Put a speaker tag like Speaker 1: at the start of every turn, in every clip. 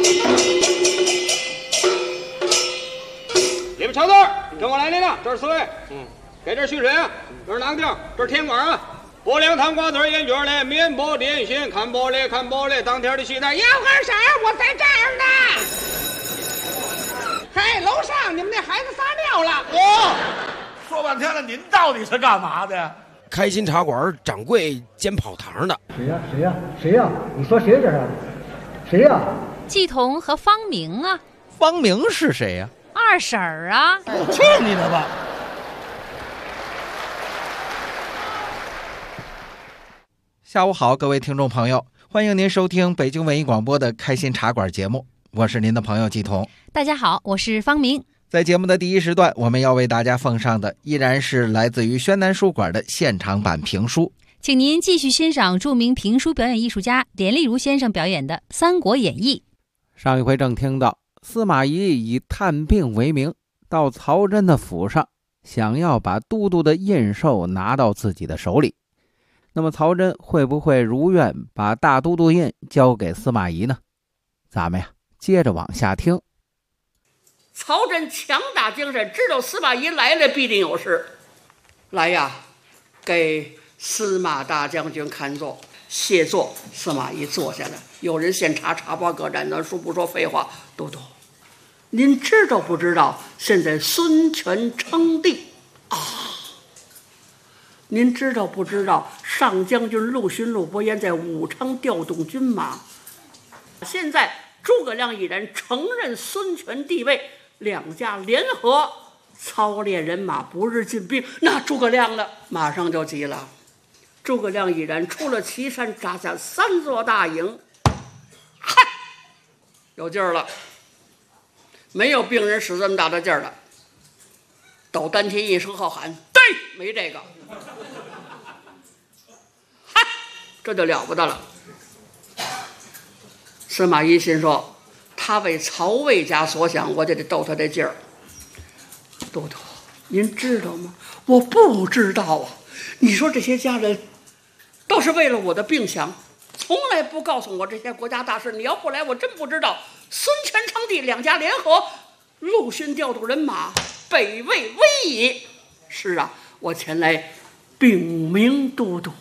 Speaker 1: 你们小子跟我来领了，这是4位。给这蓄水啊，这是哪个地儿？这是天官啊。不良汤瓜子烟卷嘞，面包点心，看玻璃看玻璃，当天的西单。1号衫，我在这儿呢。嘿，楼上你们那孩子撒尿了。
Speaker 2: 说半天了，您到底是干嘛的？
Speaker 3: 开心茶馆掌柜兼跑堂的。
Speaker 4: 谁呀？你说谁这是？谁呀？
Speaker 5: 季彤和方明啊。
Speaker 6: 方明是谁呀？
Speaker 5: 二婶儿啊。
Speaker 2: 去你的吧！
Speaker 6: 下午好，各位听众朋友，欢迎您收听北京文艺广播的开心茶馆节目，我是您的朋友季彤。
Speaker 5: 大家好，我是方明。
Speaker 6: 在节目的第一时段，我们要为大家奉上的依然是来自于宣南书馆的现场版评书，
Speaker 5: 请您继续欣赏著名评书表演艺术家连丽如先生表演的《三国演义》。
Speaker 7: 上一回正听到司马懿以探病为名到曹真的府上，想要把都督的印绶拿到自己的手里。那么曹真会不会如愿把大都督印交给司马懿呢？咱们接着往下听。
Speaker 8: 曹真强打精神，知道司马懿来了必定有事。来呀，给司马大将军看座，谢座。司马懿坐下来，有人献茶，茶包各占，咱说不说废话。都督，您知道不知道现在孙权称帝啊？您知道不知道上将军陆逊、陆伯言在武昌调动军马？现在诸葛亮已然承认孙权地位，两家联合操练人马，不日进兵。那诸葛亮呢，马上就急了。诸葛亮已然出了岐山，扎下3座大营，嗨，有劲儿了。没有病人使这么大的劲儿了。抖丹田一声号喊，对，没这个。嗨，这就了不得了。司马懿心说，他为曹魏家所想，我就得逗他这劲儿。都督，您知道吗？我不知道啊。你说这些家人倒是为了我的病想，从来不告诉我这些国家大事。你要不来，我真不知道。孙权称帝，两家联合，陆逊调度人马，北魏危矣。是啊，我前来禀明都督。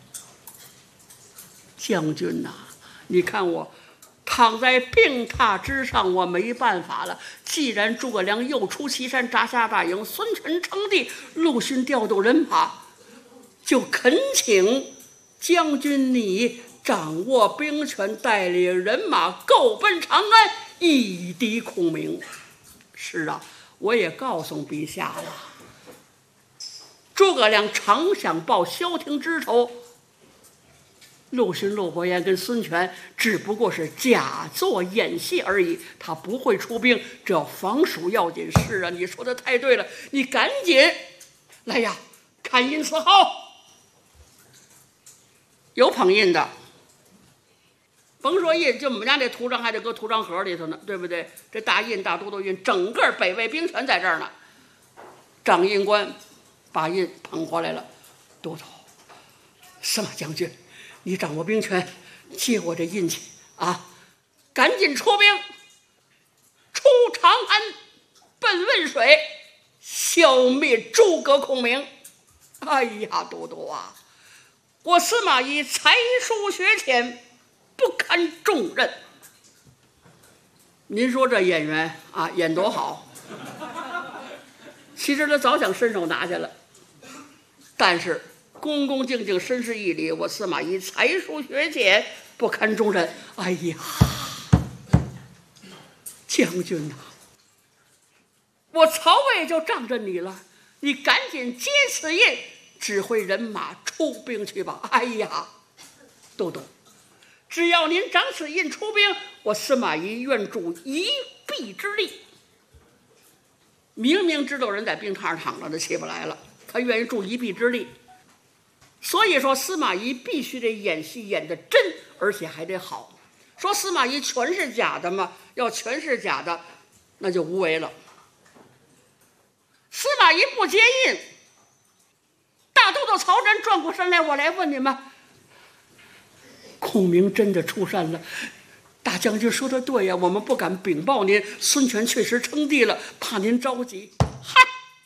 Speaker 8: 将军呐，你看我躺在病榻之上，我没办法了。既然诸葛亮又出岐山，扎下大营，孙权称帝，陆逊调度人马，就恳请将军你掌握兵权，带领人马够奔长安，以敌孔明。是啊，我也告诉陛下了。诸葛亮常想报萧亭之仇，陆逊、陆伯言跟孙权只不过是假作演戏而已，他不会出兵，只要防守要紧。是啊，你说的太对了，你赶紧来呀，看印4号。有捧印的，甭说印，就我们家这图章还得搁图章盒里头呢，对不对？这大印、大都督印，整个北魏兵权在这儿呢。掌印官把印捧过来了，都督，司马将军，你掌握兵权，借我这印去啊！赶紧出兵，出长安，奔汶水，消灭诸葛孔明。哎呀，都督啊！我司马懿才疏学浅，不堪重任。您说这演员啊，演多好！其实他早想伸手拿下了，但是恭恭敬敬、绅士义礼，我司马懿才疏学浅，不堪重任。哎呀，将军呐，我曹魏就仗着你了，你赶紧接此印，指挥人马出兵去吧。哎呀，都督，只要您掌此印出兵，我司马懿愿助一臂之力。明明知道人在病榻上躺着的，起不来了，他愿意助一臂之力。所以说司马懿必须得演戏演得真，而且还得好。说司马懿全是假的吗？要全是假的，那就无为了。司马懿不接印，大都督曹真转过身来，我来问你们，孔明真的出山了， 大将军说的对呀，我们不敢禀报您，孙权确实称帝了，怕您着急。嗨，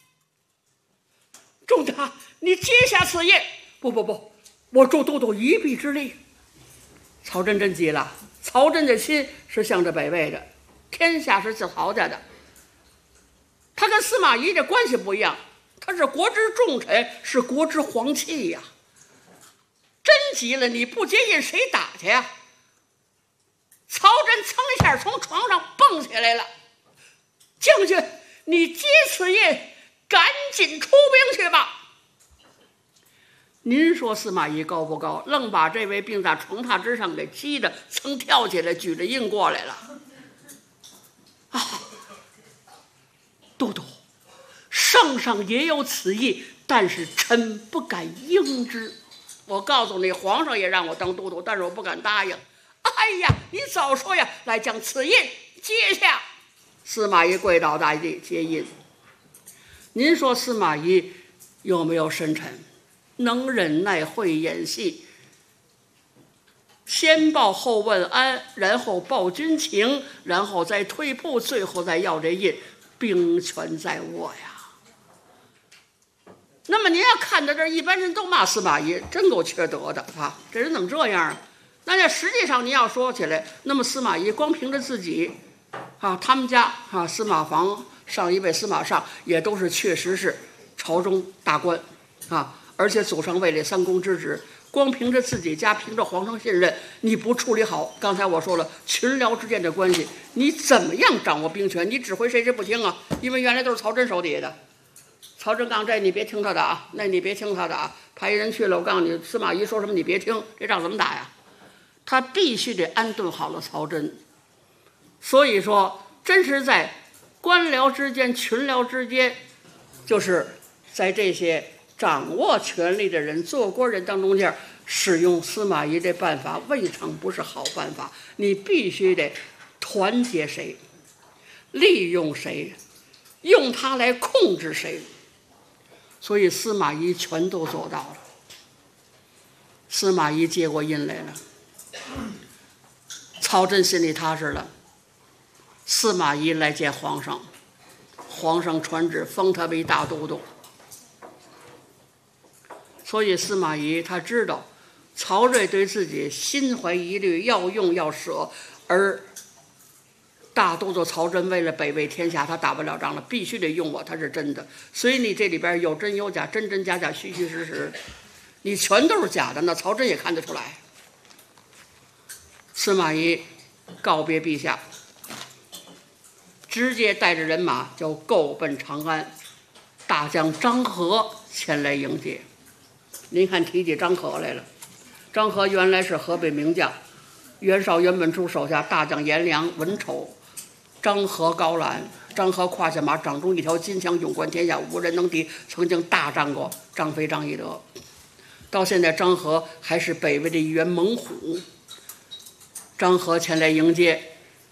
Speaker 8: 仲达，你接下此业。不，我助都督一臂之力。曹真真急了，曹真的心是向着北魏的，天下是曹家的。他跟司马懿这关系不一样，他是国之重臣，是国之皇戚呀。真急了，你不接应谁打去呀？曹真噌一下从床上蹦起来了，将军，你接此业，赶紧出兵去吧。您说司马懿高不高？愣把这位病在床榻之上给激的，噌跳起来，举着印过来了。啊，都督，圣上也有此意，但是臣不敢应之。我告诉你，皇上也让我当都督，但是我不敢答应。哎呀，你早说呀！来，将此印接下。司马懿跪倒大地接印。您说司马懿有没有深沉？能忍耐，会演戏，先报后问安，然后报军情，然后再退步，最后再要这印，兵权在握呀。那么您要看到这儿，一般人都骂司马懿真够缺德的啊！这人怎么这样啊？那实际上你要说起来，那么司马懿光凭着自己啊，他们家啊，司马防上一辈司马尚也都是确实是朝中大官啊，而且祖上位列3公之职，光凭着自己家，凭着皇上信任，你不处理好，刚才我说了群僚之间的关系，你怎么样掌握兵权？你指挥谁不听啊？因为原来都是曹真手底下的。曹真刚这你别听他的啊，那你别听他的啊，派人去了，我告诉你，司马懿说什么你别听，这仗怎么打呀？他必须得安顿好了曹真。所以说，真是在官僚之间、群僚之间，就是在这些掌握权力的人、做官人当中间，使用司马懿这办法，未尝不是好办法。你必须得团结谁，利用谁，用它来控制谁。所以司马懿全都做到了。司马懿接过印来了，曹真心里踏实了。司马懿来见皇上，皇上传旨封他为大都督。所以司马懿他知道曹睿对自己心怀疑虑，要用要舍，而大都督曹真为了北魏天下，他打不了仗了，必须得用我，他是真的。所以你这里边有真有假，真真假假，虚虚实实，你全都是假的，那曹真也看得出来。司马懿告别陛下，直接带着人马就够奔长安，大将张合前来迎接。您看提起张合来了，张合原来是河北名将，袁绍、袁本初手下大将颜良、文丑，张合高览。张合胯下马，掌中一条金枪，勇冠天下，无人能敌，曾经大战过张飞、张翼德。到现在张合还是北魏的一员猛虎。张合前来迎接，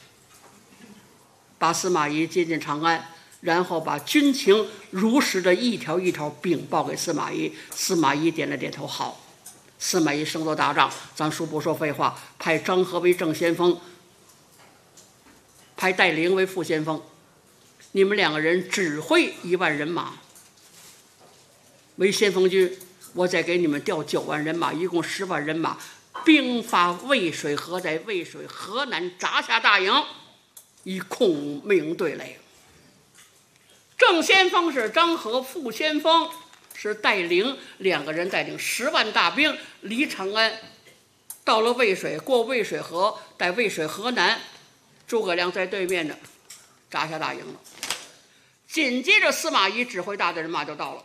Speaker 8: 把司马懿接进长安，然后把军情如实的一条一条禀报给司马懿。司马懿点了点头，好。司马懿胜过大仗，咱说不说废话，派张合为正先锋，派戴陵为副先锋，你们2个人指挥1万人马为先锋军，我再给你们调9万人马，一共10万人马，兵发渭水河，在渭水河南扎下大营，以控命对垒。正先锋是张合，副先锋是戴陵，2个人带领10万大兵离长安，到了渭水，过渭水河，在渭水河南，诸葛亮在对面的扎下大营了。紧接着司马懿指挥大的人马就到了，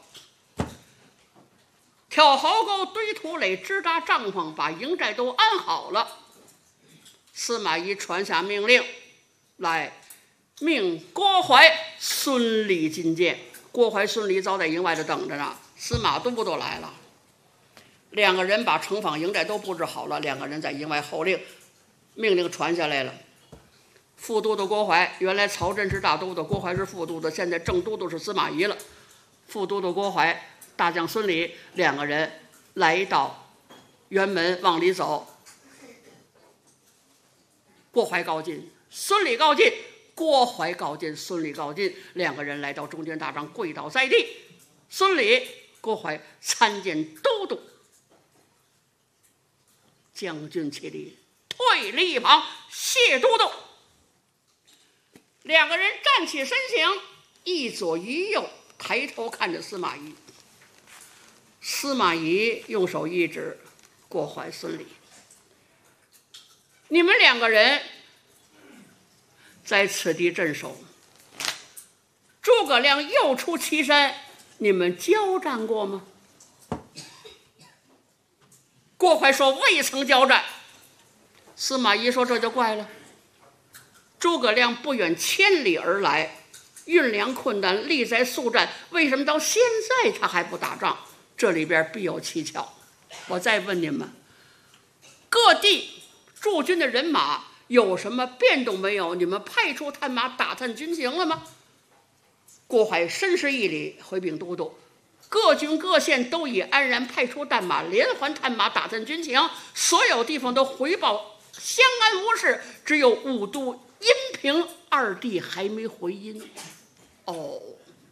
Speaker 8: 挑壕沟，堆土垒，支扎帐篷，把营寨都安好了。司马懿传下命令来，命郭淮、孙礼觐见。郭淮、孙礼早在营外头等着呢，司马都来了。2个人把城防营寨都布置好了，2个人在营外候令。命令传下来了，副都督郭淮，原来曹真是大都督，郭淮是副都督，现在正都督是司马懿了。副都督郭淮，大将孙礼，2个人来到辕门往里走。 郭淮告进，孙礼告进，郭淮告进，孙礼告进，两个人来到中军大帐，跪倒在地。孙礼、郭淮参见都督。将军起立，退离一旁，谢都督。两个人站起身形，一左一右，抬头看着司马懿。司马懿用手一指郭淮、孙礼，你们两个人在此地镇守，诸葛亮又出祁山，你们交战过吗？郭淮说未曾交战。司马懿说这就怪了，诸葛亮不远千里而来，运粮困难，力在速战，为什么到现在他还不打仗？这里边必有蹊跷。我再问你们，各地驻军的人马有什么变动没有？你们派出探马打探军情了吗？郭淮深施一礼，回禀都督，各军各县都已安然派出弹马，连环探马打探军情，所有地方都回报相安无事，只有武都、阴平二地还没回音。哦，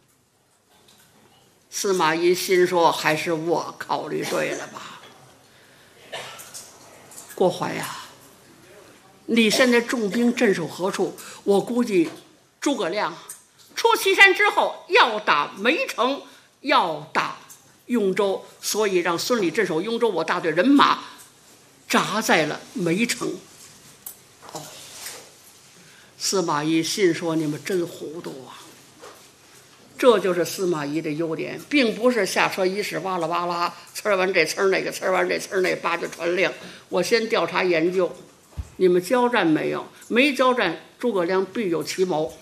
Speaker 8: 司马懿心说，还是我考虑对了吧。郭淮呀，你现在重兵镇守何处？我估计诸葛亮出祁山之后要打梅城，要打雍州，所以让孙礼镇守雍州，我大队人马扎在了梅城。哦，司马懿心说，你们真糊涂啊。这就是司马懿的优点，并不是下车伊始哇啦哇啦，呲儿完这呲儿那个，呲儿完这呲儿那，叭就传令。我先调查研究，你们交战没有？没交战，诸葛亮必有其谋。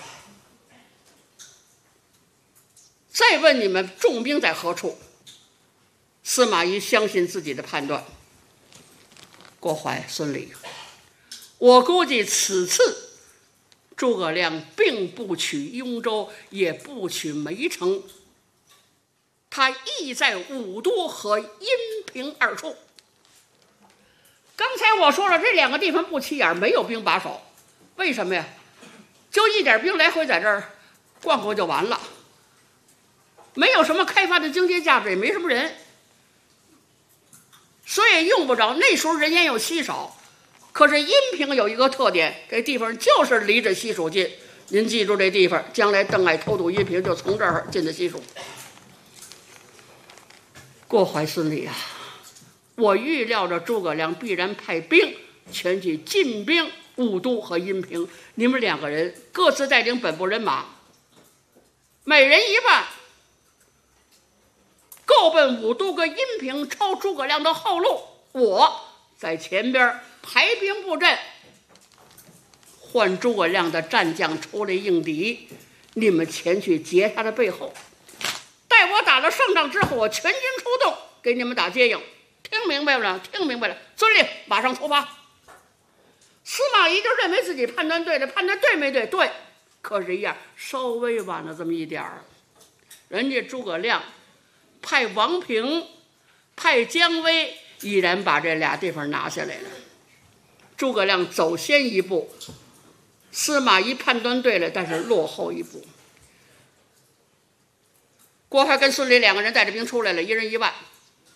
Speaker 8: 再问你们重兵在何处？司马懿相信自己的判断。郭淮、孙礼，我估计此次诸葛亮并不取雍州，也不取梅城，他意在武都和阴平二处。刚才我说了，这两个地方不起眼，没有兵把守，为什么呀？就一点兵来回在这儿逛过就完了，没有什么开发的经济价值，也没什么人，所以用不着。那时候人烟又稀少，可是阴平有一个特点，这地方就是离着西蜀近。您记住这地方，将来邓艾偷渡阴平就从这儿进的西蜀。郭淮、孙礼啊，我预料着诸葛亮必然派兵前去进兵武都和阴平，你们两个人各自带领本部人马，每人1万，够奔武都跟阴平，抄诸葛亮的后路。我在前边排兵布阵，换诸葛亮的战将出来应敌，你们前去截他的背后。待我打了胜仗之后，我全军出动给你们打接应。听明白了？听明白了。遵令，马上出发。司马懿就认为自己判断对了，判断对没对？对，可是一样，稍微晚了这么一点儿。人家诸葛亮派王平、派姜维，依然把这俩地方拿下来了。诸葛亮走先一步，司马懿判断对了，但是落后一步。郭淮跟孙礼两个人带着兵出来了，一人1万。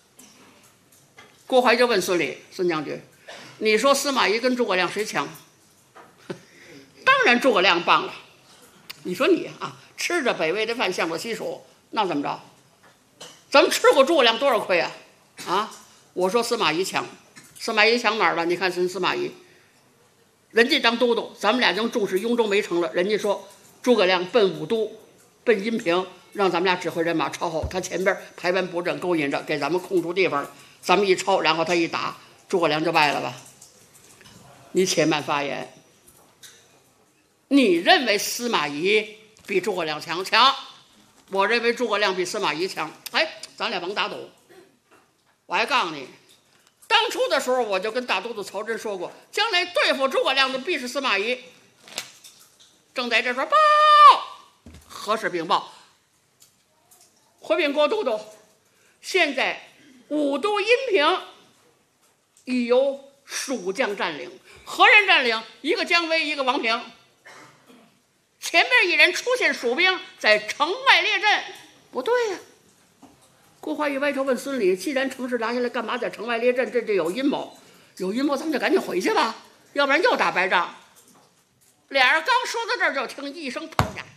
Speaker 8: 郭淮就问孙礼：“孙将军，你说司马懿跟诸葛亮谁强？”当然诸葛亮棒了。你说你啊，吃着北魏的饭，向着西蜀，那怎么着？咱们吃过诸葛亮多少亏啊？啊！我说司马懿强，司马懿强哪儿了？你看司马懿，人家当都督，咱们俩将重视雍州梅城了。人家说诸葛亮奔武都，奔阴平，让咱们俩指挥人马抄后，他前边排完布阵，勾引着，给咱们空出地方，咱们一抄，然后他一打，诸葛亮就败了吧？你且慢发言。你认为司马懿比诸葛亮强？强。我认为诸葛亮比司马懿强。哎，咱俩甭打赌。我还告诉你，当初的时候我就跟大都督曹真说过，将来对付诸葛亮的必是司马懿。正在这时候，报，何氏禀报，回禀郭都督，现在武都阴平已由蜀将占领，何人占领？一个姜维，一个王平。前边一人出现蜀兵在城外列阵，不对呀。郭淮一歪头问孙礼：“既然城市拿下来，干嘛在城外列阵？这有阴谋，有阴谋，咱们就赶紧回去吧，要不然又打败仗。”俩人刚说到这儿，就听一声炮响，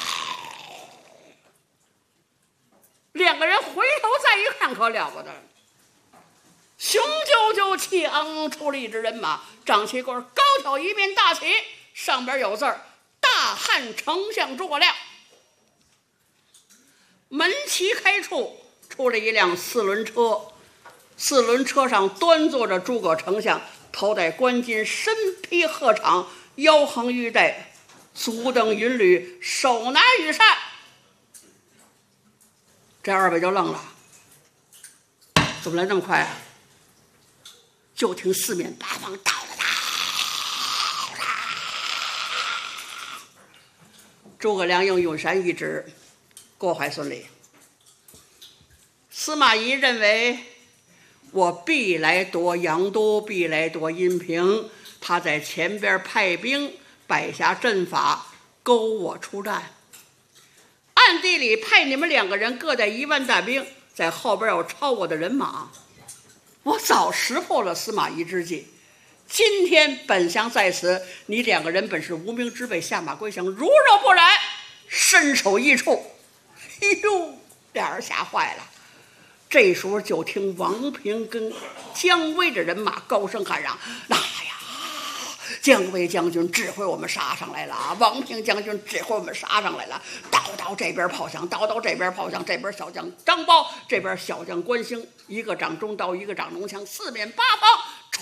Speaker 8: 两个人回头再一看，可了不得，雄赳赳气昂昂出了一支人马，长旗杆，高挑一面大旗，上边有字儿：“大汉丞相诸葛亮。”门旗开处，出了一辆4轮车，4轮车上端坐着诸葛丞相，头戴冠巾，身披鹤氅，腰横玉带，足蹬云履，手拿羽扇。这二位就愣了，怎么来那么快啊？就听四面八方到了哒！诸葛亮用羽扇一指，郭淮、孙礼。司马懿认为我必来夺阳都，必来夺阴平，他在前边派兵摆下阵法，勾我出战。暗地里派你们2个人各带1万大兵，在后边要抄我的人马。我早识破了司马懿之计，今天本相在此，你2个人本是无名之辈，下马归降，如若不然，身首异处。哎呦，俩人吓坏了。这时候就听王平跟姜维的人马高声喊嚷：“那呀，姜维将军指挥我们杀上来了，王平将军指挥我们杀上来了，刀这边炮响，刀这边炮响，这边小将张苞，这边小将关兴，一个掌中刀，一个掌中枪，四面八方唰，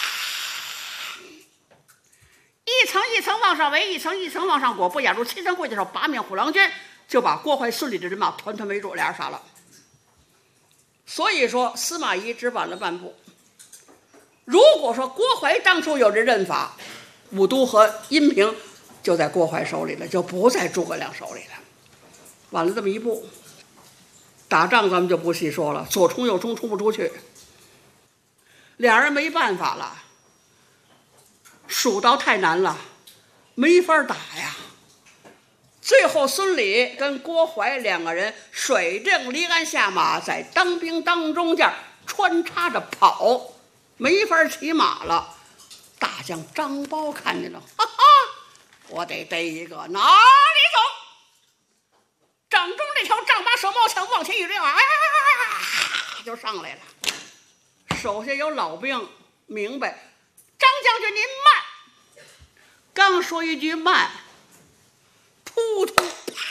Speaker 8: 一层一层往上围，一层一层往上裹，不亚如7层会的时候8面虎狼军，就把郭淮、孙礼的人马团团围住，俩人杀了。所以说司马懿只晚了半步。如果说郭淮当初有这阵法，武都和阴平就在郭淮手里了，就不在诸葛亮手里了。晚了这么一步，打仗咱们就不细说了，左冲右冲，冲不出去，俩人没办法了。蜀道太难了，没法打呀。最后孙礼跟郭淮2个人水正离鞍下马，在当兵当中间穿插着跑，没法骑马了。大将张苞看见了，哈哈，我得逮一个，哪里走？掌中这条丈八蛇矛枪往前一扔，啊，就上来了。手下有老兵明白，张将军您慢。刚说一句慢，扑通，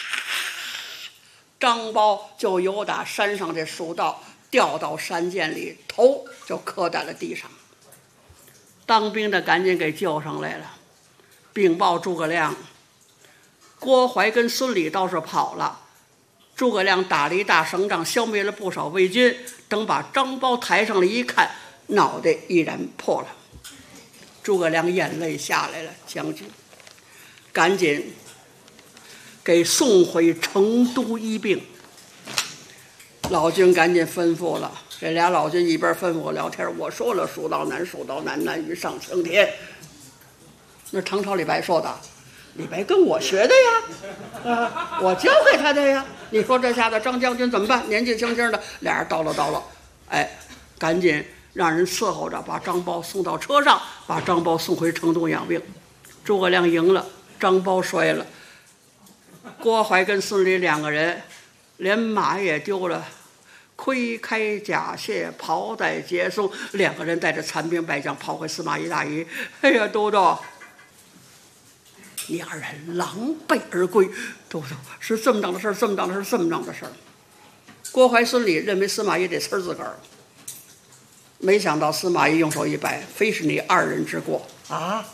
Speaker 8: 张苞就由打山上这蜀道掉到山涧里，头就磕在了地上。当兵的赶紧给救上来了，禀报诸葛亮，郭淮跟孙礼倒是跑了，诸葛亮打了一大胜仗，消灭了不少魏军。等把张苞抬上来一看，脑袋毅然破了。诸葛亮眼泪下来了，将军，赶紧给送回成都医病。老君赶紧吩咐了，这俩老君一边吩咐我聊天，我说了蜀道难，蜀道难，难于上青天。那唐朝李白说的，李白跟我学的呀，我教给他的呀。你说这下子张将军怎么办？年纪轻轻的，俩人叨唠，哎，赶紧让人伺候着，把张苞送到车上，把张苞送回成都养病。诸葛亮赢了，张苞衰了。郭淮跟孙礼2个人连马也丢了，盔开甲卸，袍带解松，2个人带着残兵败将跑回司马懿大营。哎呀，都督，你2人狼狈而归。都督，是这么档的事儿，这么档的事儿，这么档的事儿。郭淮、孙礼认为司马懿得呲自个儿，没想到司马懿用手一摆，非是你2人之过啊，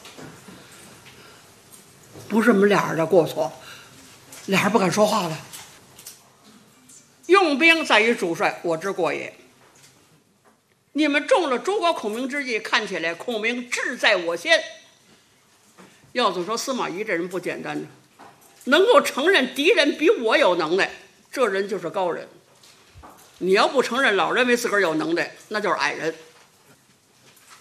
Speaker 8: 不是我们俩人的过错。俩人不敢说话了。用兵在于主帅，我之过也。你们中了诸葛孔明之计，看起来孔明志在我先。要怎么说司马懿这人不简单呢？能够承认敌人比我有能耐，这人就是高人。你要不承认，老认为自个儿有能耐，那就是矮人。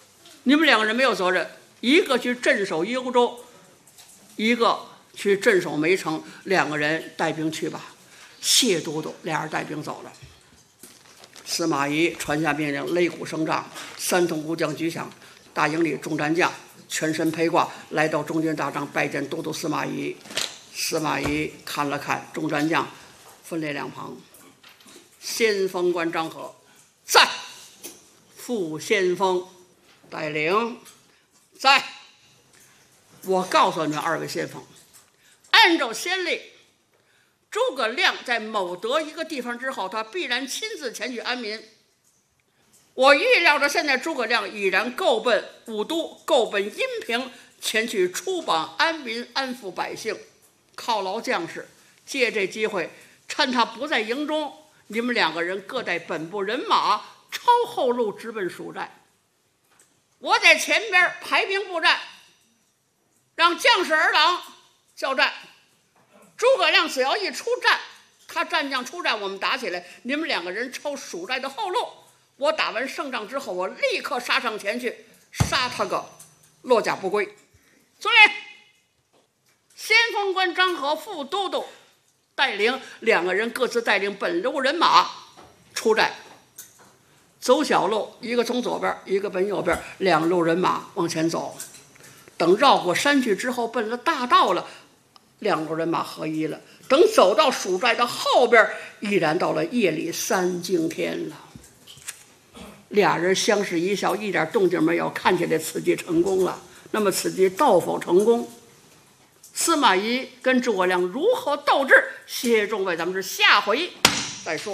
Speaker 8: 你们两个人没有责任，一个去镇守幽州，一个去镇守梅城，两个人带兵去吧。谢都督俩人带兵走了。司马懿传下命令，擂鼓声仗，3通鼓将举响，大营里众战将全身披挂来到中军大帐拜见都督司马懿。司马懿看了看众战将，分列两旁。先锋官张合在，副先锋带领在。我告诉你们2位先锋，按照先例，诸葛亮在某得一个地方之后，他必然亲自前去安民。我预料着现在诸葛亮已然够奔武都，够奔阴平，前去出榜安民，安抚百姓，犒劳将士。借这机会，趁他不在营中，你们两个人各带本部人马，抄后路直奔蜀寨。我在前边排兵布战，让将士儿郎交战。诸葛亮只要一出战，他战将出战，我们打起来，你们两个人抄蜀寨的后路。我打完胜仗之后，我立刻杀上前去，杀他个落甲不归。遵令。先锋官张合、副都督带领两个人各自带领本路人马出寨，走小路，一个从左边，一个奔右边，两路人马往前走。等绕过山去之后，奔了大道了，两路人马合一了。等走到蜀寨的后边，已然到了夜里3更天了。俩人相视一笑，一点动静没有，看起来此计成功了。那么此计斗否成功？司马懿跟诸葛亮如何斗智？谢众位，咱们是下回再说。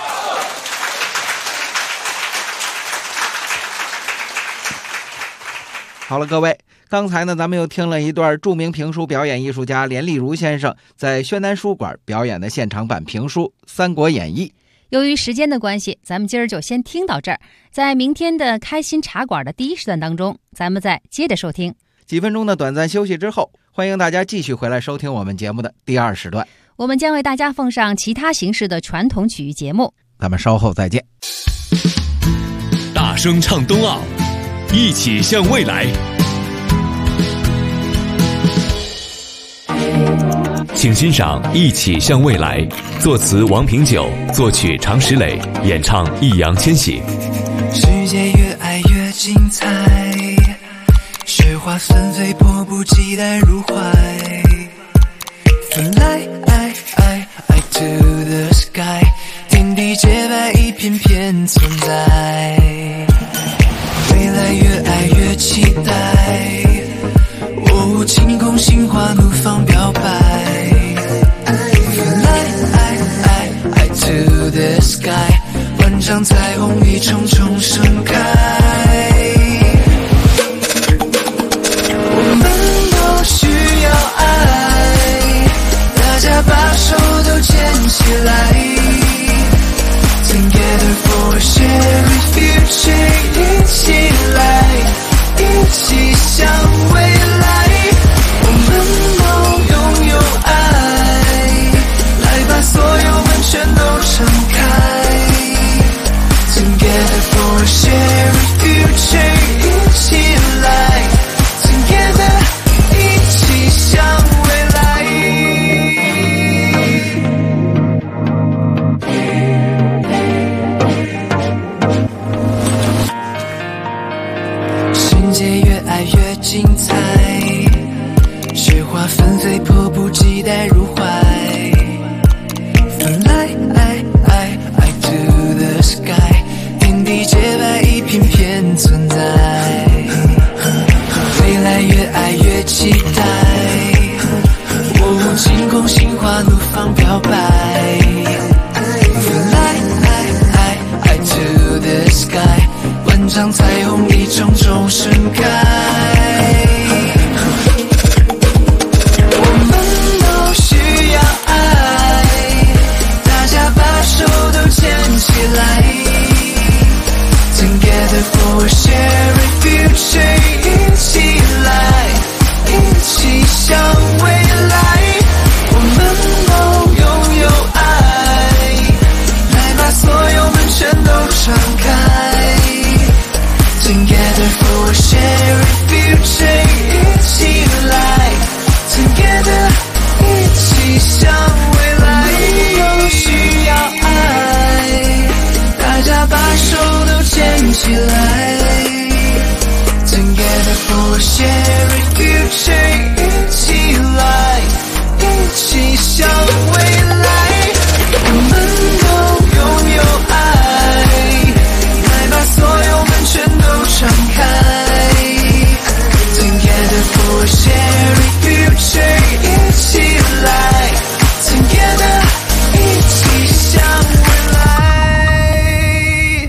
Speaker 6: 好了，各位，刚才呢，咱们又听了一段著名评书表演艺术家连丽如先生在宣南书馆表演的现场版评书《三国演义》。
Speaker 5: 由于时间的关系，咱们今儿就先听到这儿。在明天的开心茶馆的第1时段当中，咱们再接着收听。
Speaker 6: 几分钟的短暂休息之后，欢迎大家继续回来收听我们节目的第2时段。
Speaker 5: 我们将为大家奉上其他形式的传统曲艺节目。
Speaker 6: 咱们稍后再见。
Speaker 9: 大声唱冬奥，一起向未来。请欣赏《一起向未来》，作词王平久，作曲常石磊，演唱易烊千玺。
Speaker 10: 世界越爱越精彩，雪花纷飞，迫不及待入怀。Fly to the sky， 天地洁白，一片片存在。未来越爱越期待，晴空心花怒放表白。Fly to the sky， 万丈彩虹一重重盛开。我们都需要爱，大家把手都牵起来。Together for a shared future， 一起来，一起向未来。我们都拥有爱，来把所有门全都敞开。Together for a shared future， 一起来 Together， 一起向未来。世界越爱越精彩，雪花纷飞，迫不及待入怀。Fly to the sky， 天地洁白，一片片存在。未来越爱越期待，晴空心花怒放表白。Fly to the sky， 万丈彩虹一重重盛开。Together for a shared future， 一起来，一起向未来。我们都拥有爱，来把所有门全都敞开。Together for a shared future， 一起来，一起向未来，我们都拥有爱，来把所有门全都敞开。Together for sharing future， 一起来 ，Together 一起向未来。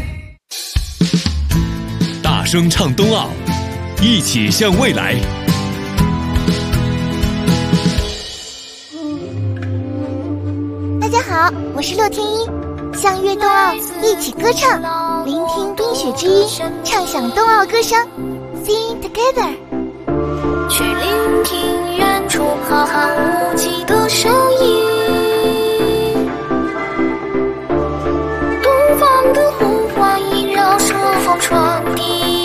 Speaker 9: 大声唱冬奥，一起向未来。
Speaker 11: 大家好，我是洛天依，向悦冬奥一起歌唱，聆听冰雪之音，畅享冬奥歌声 ，Sing together。
Speaker 12: 去聆听远处浩瀚无际的声音，东方的呼唤萦绕顺风传递，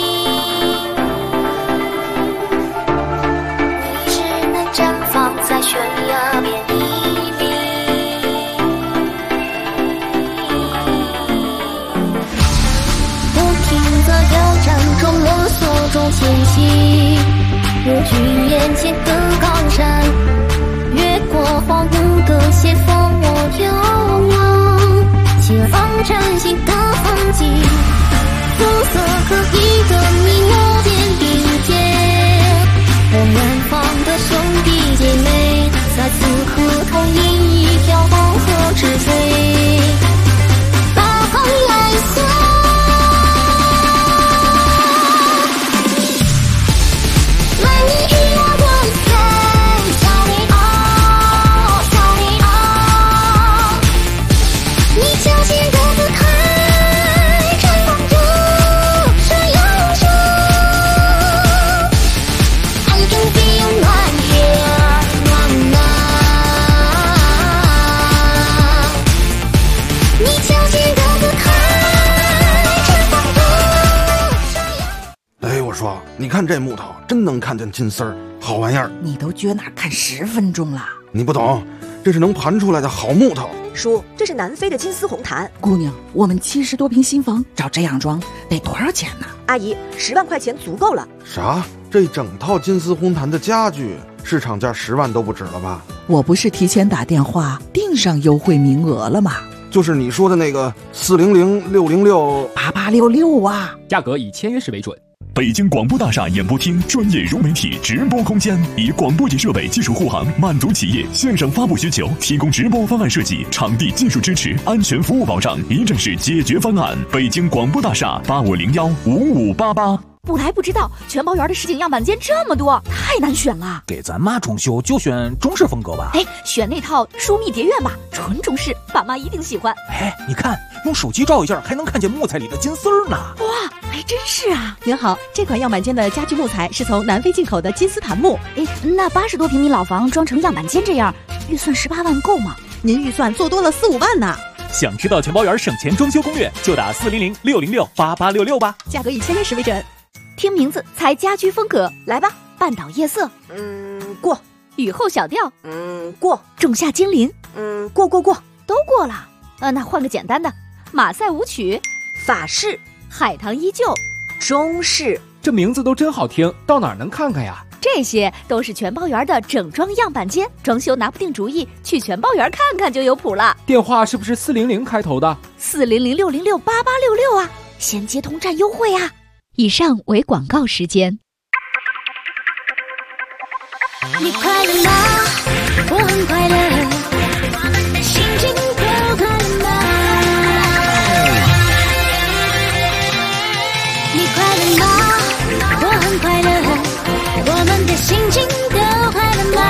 Speaker 12: 你只能绽放在悬崖边一笔，不停在挑战中摸索中前行，越距眼前的高山，越过荒芜的斜峰，我眺望前方崭新的风景，肤色各异的你我肩并肩，我远方的兄弟姐妹在此刻同饮一条黄河之水，大航蓝色。
Speaker 13: 你看这木头真能看见金丝儿，好玩意儿。
Speaker 14: 你都撅那看10分钟了，
Speaker 13: 你不懂，这是能盘出来的好木头。
Speaker 15: 叔，这是南非的金丝红檀。
Speaker 14: 姑娘，我们70多平新房照这样装得多少钱呢？
Speaker 15: 阿姨，10万块钱足够了。
Speaker 13: 啥？这整套金丝红檀的家具市场价10万都不止了吧？
Speaker 14: 我不是提前打电话订上优惠名额了吗？
Speaker 13: 就是你说的那个400-606-8866
Speaker 14: 啊，
Speaker 16: 价格以签约时为准。
Speaker 9: 北京广播大厦演播厅专业融媒体直播空间，以广播级设备技术护航，满足企业线上发布需求，提供直播方案设计、场地技术支持、安全服务保障，一站式解决方案。北京广播大厦8501-5588。
Speaker 17: 不来不知道，全包园的实景样板间这么多，太难选了。
Speaker 18: 给咱妈装修就选中式风格吧。
Speaker 17: 哎，选那套疏密蝶院吧，纯中式，爸妈一定喜欢。
Speaker 18: 哎，你看，用手机照一下，还能看见木材里的金丝儿呢。
Speaker 17: 哇，还真是啊！
Speaker 19: 您好，这款样板间的家具木材是从南非进口的金丝檀木。
Speaker 17: 哎，那80多平米老房装成样板间这样，预算18万够吗？
Speaker 19: 您预算做多了4-5万呢。
Speaker 18: 想知道全包园省钱装修攻略，就打400-606-8866吧。
Speaker 19: 价格以签约时为准。
Speaker 17: 听名字猜家居风格，来吧！半岛夜色，
Speaker 15: 过；
Speaker 17: 雨后小调，
Speaker 15: 过；
Speaker 17: 仲夏精灵，
Speaker 15: 过，
Speaker 17: 都过了。那换个简单的，马赛舞曲，
Speaker 15: 法式，
Speaker 17: 海棠依旧，
Speaker 15: 中式。
Speaker 16: 这名字都真好听，到哪儿能看看呀？
Speaker 17: 这些都是全包园的整装样板间，装修拿不定主意，去全包园看看就有谱了。
Speaker 16: 电话是不是400开头的
Speaker 17: ？400-606-8866啊，先接通占优惠啊！
Speaker 5: 以上为广告时间。
Speaker 12: 你快乐吗？我很快乐，心情都快乐吗？你快乐吗？我很快乐，我们的心情都快乐吗？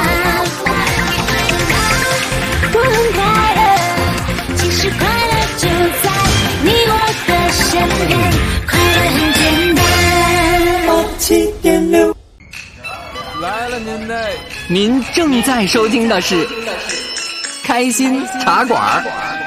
Speaker 12: 我很快乐，其实快乐就在你我的身边，快乐很简单。7.6
Speaker 16: 来了您嘞！
Speaker 20: 您正在收听的是开心茶馆。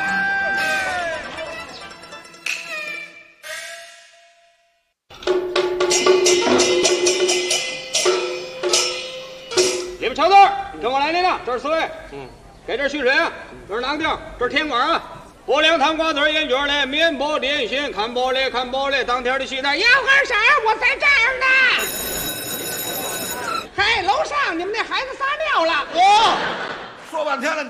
Speaker 1: 你们瞧这儿，跟我来您了，这是4位。给这续水啊，这是哪个地儿？这是甜馆啊。拨凉糖瓜子烟卷嘞，面包点心，看玻璃，当天的西单，要喝啥我在这儿呢。嘿，楼上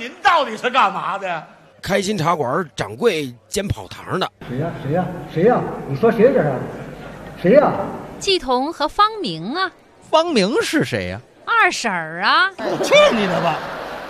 Speaker 2: 您到底是干嘛的呀？
Speaker 3: 开心茶馆掌柜兼跑堂的。
Speaker 4: 谁呀？你说谁这是？谁呀？
Speaker 5: 季彤和方明啊。
Speaker 6: 方明是谁呀？
Speaker 5: 二婶儿啊。
Speaker 2: 去你的吧！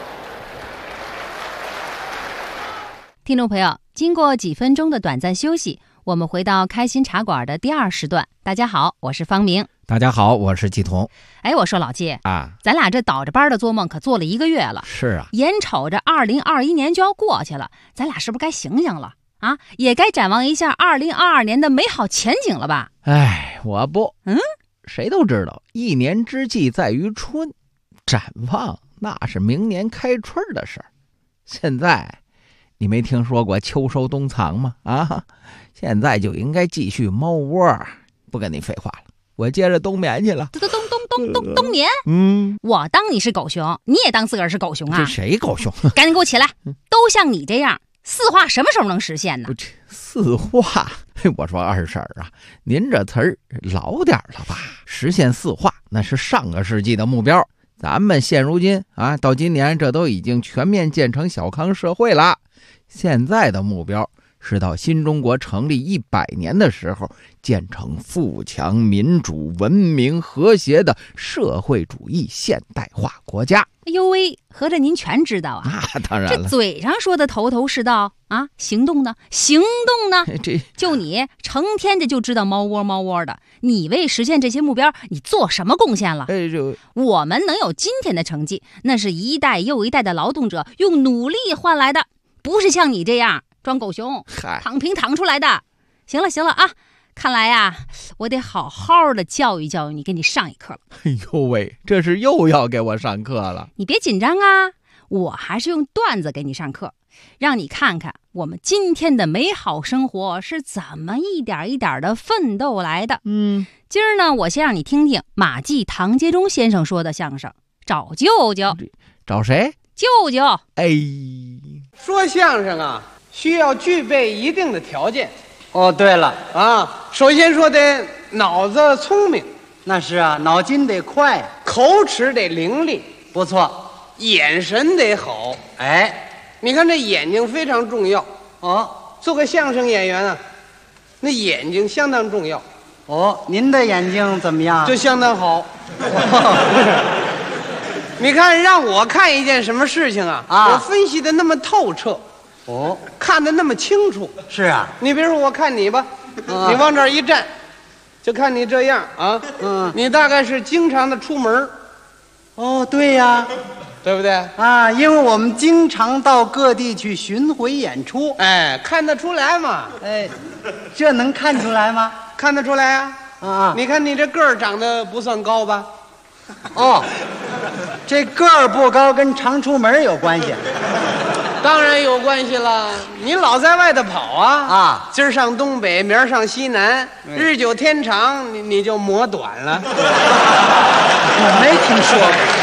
Speaker 5: 听众朋友，经过几分钟的短暂休息，我们回到开心茶馆的第2时段。大家好，我是方明。
Speaker 6: 大家好，我是季彤。
Speaker 5: 哎，我说老季
Speaker 6: 啊，
Speaker 5: 咱俩这倒着班的做梦可做了1个月了。
Speaker 6: 是啊，
Speaker 5: 眼瞅着2021年就要过去了，咱俩是不是该醒醒了啊？也该展望一下2022年的美好前景了吧？
Speaker 6: 哎，我不，谁都知道一年之计在于春，展望那是明年开春的事儿。现在你没听说过秋收冬藏吗？啊，现在就应该继续猫窝。不跟你废话了，我接着冬眠去了。
Speaker 5: 冬眠？我当你是狗熊，你也当自个儿是狗熊啊？
Speaker 6: 这谁狗熊？
Speaker 5: 赶紧给我起来！都像你这样，四化什么时候能实现呢？
Speaker 6: 四化？我说二婶啊，您这词儿老点了吧？实现四化那是上个世纪的目标，咱们现如今啊，到今年这都已经全面建成小康社会了。现在的目标是到新中国成立100年的时候，建成富强、民主、文明、和谐的社会主义现代化国家。
Speaker 5: 哎呦喂，合着您全知道啊？
Speaker 6: 那当然了，
Speaker 5: 这嘴上说的头头是道啊，行动呢？就你成天就知道猫窝的，你为实现这些目标，你做什么贡献了？我们能有今天的成绩，那是一代又一代的劳动者用努力换来的，不是像你这样装狗熊躺平躺出来的。行了啊，看来呀，我得好好的教育教育你，给你上一课了。
Speaker 6: 哎呦喂，这是又要给我上课了。
Speaker 5: 你别紧张啊，我还是用段子给你上课，让你看看我们今天的美好生活是怎么一点一点的奋斗来的。今儿呢，我先让你听听马季唐杰忠先生说的相声《找舅舅》。
Speaker 6: 找谁？
Speaker 5: 舅舅。
Speaker 6: 哎，
Speaker 1: 说相声啊，需要具备一定的条件。
Speaker 21: 哦，对了
Speaker 1: 啊，首先说得脑子聪明，
Speaker 21: 那是啊，脑筋得快，
Speaker 1: 口齿得伶俐，
Speaker 21: 不错，
Speaker 1: 眼神得好。
Speaker 21: 哎，
Speaker 1: 你看这眼睛非常重要
Speaker 21: 哦。
Speaker 1: 做个相声演员啊，那眼睛相当重要。
Speaker 21: 哦，您的眼睛怎么样？
Speaker 1: 就相当好。你看，让我看一件什么事情啊，我分析的那么透彻。
Speaker 21: 哦，
Speaker 1: 看得那么清楚。
Speaker 21: 是啊，
Speaker 1: 你比如说我看你吧，你往这儿一站，就看你这样啊，你大概是经常的出门。
Speaker 21: 哦，对呀，
Speaker 1: 对不对
Speaker 21: 啊？因为我们经常到各地去巡回演出。
Speaker 1: 哎，看得出来嘛？
Speaker 21: 哎，这能看出来吗？
Speaker 1: 看得出来啊。
Speaker 21: 啊，
Speaker 1: 你看你这个儿长得不算高吧？
Speaker 21: 哦，这个儿不高跟常出门有关系。
Speaker 1: 当然有关系了，你老在外头跑啊，今儿上东北，明儿上西南，日久天长，你就磨短了。
Speaker 21: 我没听说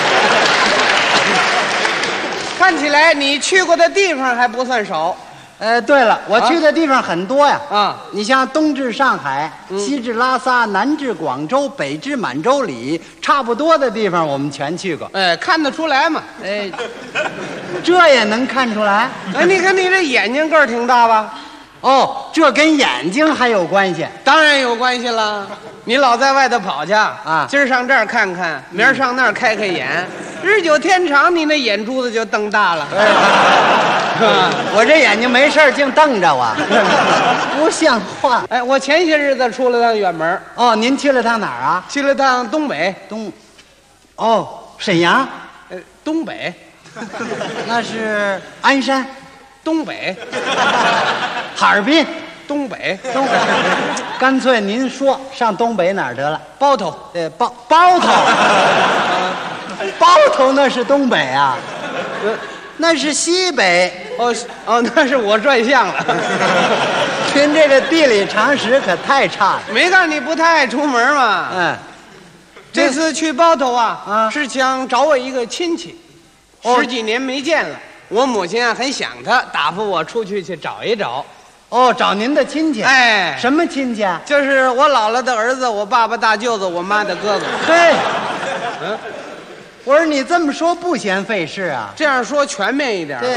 Speaker 1: 过。看起来你去过的地方还不算少。
Speaker 21: 对了，我去的地方很多呀。
Speaker 1: 啊，
Speaker 21: 你像东至上海，西至拉萨，南至广州，北至满洲里，差不多的地方我们全去过。
Speaker 1: 哎，看得出来嘛？
Speaker 21: 哎，这也能看出来？
Speaker 1: 哎，你看你这眼睛个儿挺大吧？
Speaker 21: 哦，这跟眼睛还有关系？
Speaker 1: 当然有关系了。你老在外头跑去啊，今儿上这儿看看，明儿上那儿开开眼，日久天长，你那眼珠子就瞪大了。
Speaker 21: 我这眼睛没事净瞪着我，不像话。
Speaker 1: 哎，我前些日子出了趟远门。
Speaker 21: 哦，您去了趟哪儿啊？
Speaker 1: 去了趟东北。
Speaker 21: 哦，沈阳。
Speaker 1: 东北。
Speaker 21: 那是鞍山。
Speaker 1: 东北。
Speaker 21: 哈尔滨。
Speaker 1: 东北。
Speaker 21: 干脆您说上东北哪儿得了？
Speaker 1: 包头。
Speaker 21: 包头。包头那是东北啊。那是西北。
Speaker 1: 哦，那是我转向了。
Speaker 21: 您这个地理常识可太差了。
Speaker 1: 没告诉你不太爱出门嘛。这次去包头啊，是想找我一个亲戚，10几年没见了。我母亲啊很想他，打发我出去找一找。
Speaker 21: 哦，找您的亲戚。
Speaker 1: 哎，
Speaker 21: 什么亲戚啊？
Speaker 1: 就是我姥姥的儿子，我爸爸大舅子，我妈的哥哥。
Speaker 21: 嘿， 我说你这么说不嫌费事啊？
Speaker 1: 这样说全面一点。
Speaker 21: 对，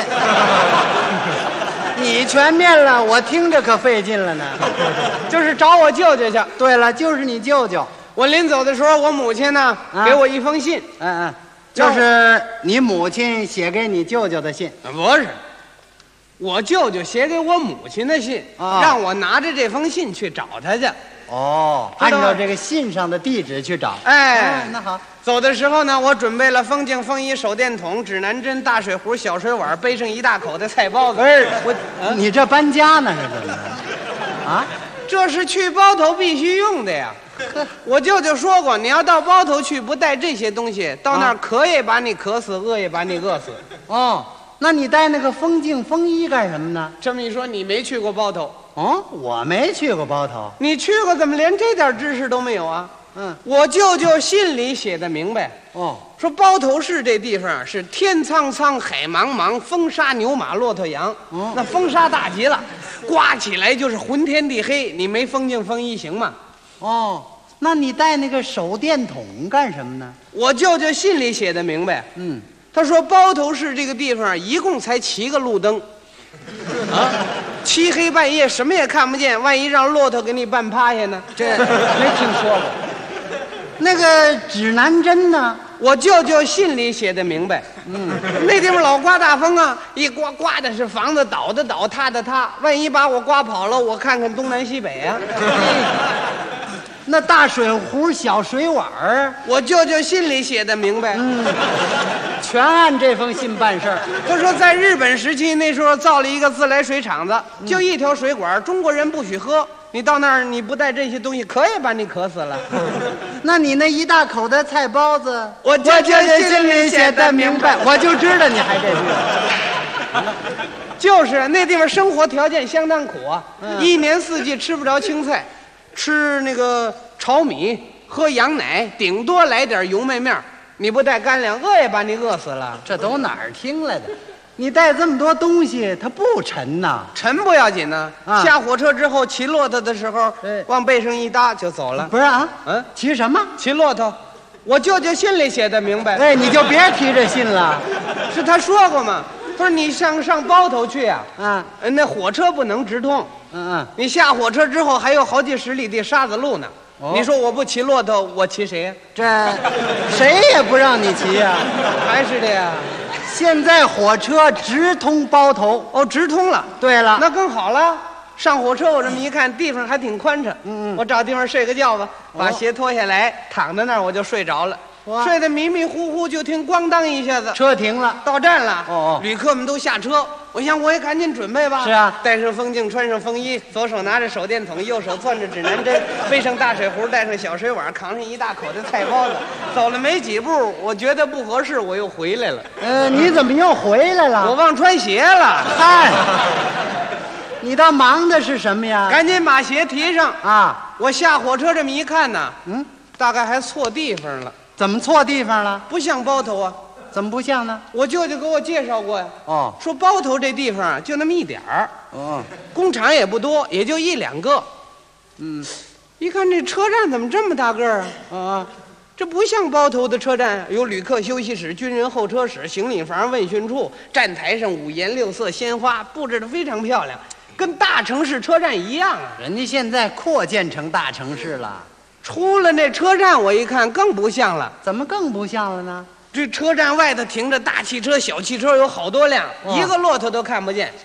Speaker 21: 你全面了，我听着可费劲了呢。
Speaker 1: 就是找我舅舅去。
Speaker 21: 对了，就是你舅舅。
Speaker 1: 我临走的时候，我母亲呢给我一封信。
Speaker 21: 就是你母亲写给你舅舅的信。
Speaker 1: 不是，我舅舅写给我母亲的信，让我拿着这封信去找他去。
Speaker 21: 哦，按照这个信上的地址去找。
Speaker 1: 哎，
Speaker 21: 那好。
Speaker 1: 走的时候呢，我准备了风镜、风衣、手电筒、指南针、大水壶、小水碗，背上一大口的菜包子。
Speaker 21: 你这搬家呢是怎么着？啊，
Speaker 1: 这是去包头必须用的呀。我舅舅说过，你要到包头去，不带这些东西，到那儿渴也把你渴死，饿也把你饿死。
Speaker 21: 哦，那你带那个风镜、风衣干什么呢？
Speaker 1: 这么一说，你没去过包头。
Speaker 21: 哦，我没去过包头。
Speaker 1: 你去过，怎么连这点知识都没有啊？我舅舅信里写的明白。说包头市这地方是天苍苍，海茫茫，风沙牛马骆驼羊。那风沙大极了，刮起来就是昏天地黑，你没风镜风衣行吗？
Speaker 21: 那你带那个手电筒干什么呢？
Speaker 1: 我舅舅信里写的明白。他说包头市这个地方一共才7个路灯。漆黑半夜什么也看不见，万一让骆驼给你绊趴下呢？这没听说过。
Speaker 21: 那个指南针呢？
Speaker 1: 我舅舅信里写的明白。那地方老刮大风啊，一刮刮的是房子倒的倒，塌的塌，万一把我刮跑了，我看看东南西北啊。
Speaker 21: 那大水壶、小水碗
Speaker 1: 我舅舅信里写的明白。
Speaker 21: 全按这封信办事儿。
Speaker 1: 他说在日本时期那时候造了一个自来水厂子，就一条水管，中国人不许喝。你到那儿你不带这些东西，渴也把你渴死了。
Speaker 21: 那你那一大口的菜包子，
Speaker 1: 我舅舅心里写的明白，
Speaker 21: 我就知道你还这句。
Speaker 1: 就是那地方生活条件相当苦啊，一年四季吃不着青菜，吃那个炒米，喝羊奶，顶多来点油焖面，你不带干粮，饿也把你饿死了。
Speaker 21: 这都哪儿听来的？你带这么多东西，它不沉呐？
Speaker 1: 沉不要紧呢。下火车之后骑骆驼的时候，往背上一搭就走了。
Speaker 21: 不是啊？骑什么？
Speaker 1: 骑骆驼。我舅舅信里写的明白。
Speaker 21: 哎，你就别提这信了。
Speaker 1: 是他说过吗？他说你上包头去啊，那火车不能直通。你下火车之后还有好几十里地沙子路呢。你说我不骑骆驼，我骑谁呀？
Speaker 21: 这谁也不让你骑呀。
Speaker 1: 还是的呀。
Speaker 21: 现在火车直通包头。
Speaker 1: 直通了。
Speaker 21: 对了，
Speaker 1: 那更好了。上火车我这么一看，地方还挺宽敞。我找地方睡个觉吧，把鞋脱下来，躺在那儿我就睡着了。睡得迷迷糊糊，就听咣当一下子，
Speaker 21: 车停了，
Speaker 1: 到站了。旅客们都下车，我想我也赶紧准备吧。
Speaker 21: 是啊，
Speaker 1: 带上风镜，穿上风衣，左手拿着手电筒，右手攥着指南针，背上大水壶，带上小水碗，扛上一大口的菜包子。走了没几步，我觉得不合适，我又回来了。
Speaker 21: 你怎么又回来了？
Speaker 1: 我忘穿鞋了。
Speaker 21: 嗨，你倒忙的是什么呀？
Speaker 1: 赶紧把鞋提上
Speaker 21: 啊！
Speaker 1: 我下火车这么一看呢，大概还错地方了。
Speaker 21: 怎么错地方了？
Speaker 1: 不像包头啊。
Speaker 21: 怎么不像呢？
Speaker 1: 我舅舅给我介绍过呀。说包头这地方就那么一点儿。工厂也不多，也就1、2个。一看这车站怎么这么大个儿啊？这不像包头的车站，有旅客休息室、军人候车室、行李房、问讯处，站台上5颜6色鲜花布置得非常漂亮，跟大城市车站一样啊。
Speaker 21: 人家现在扩建成大城市了。
Speaker 1: 出了那车站，我一看更不像了。
Speaker 21: 怎么更不像了呢？
Speaker 1: 这车站外头停着大汽车、小汽车有好多辆，一个骆驼都看不见。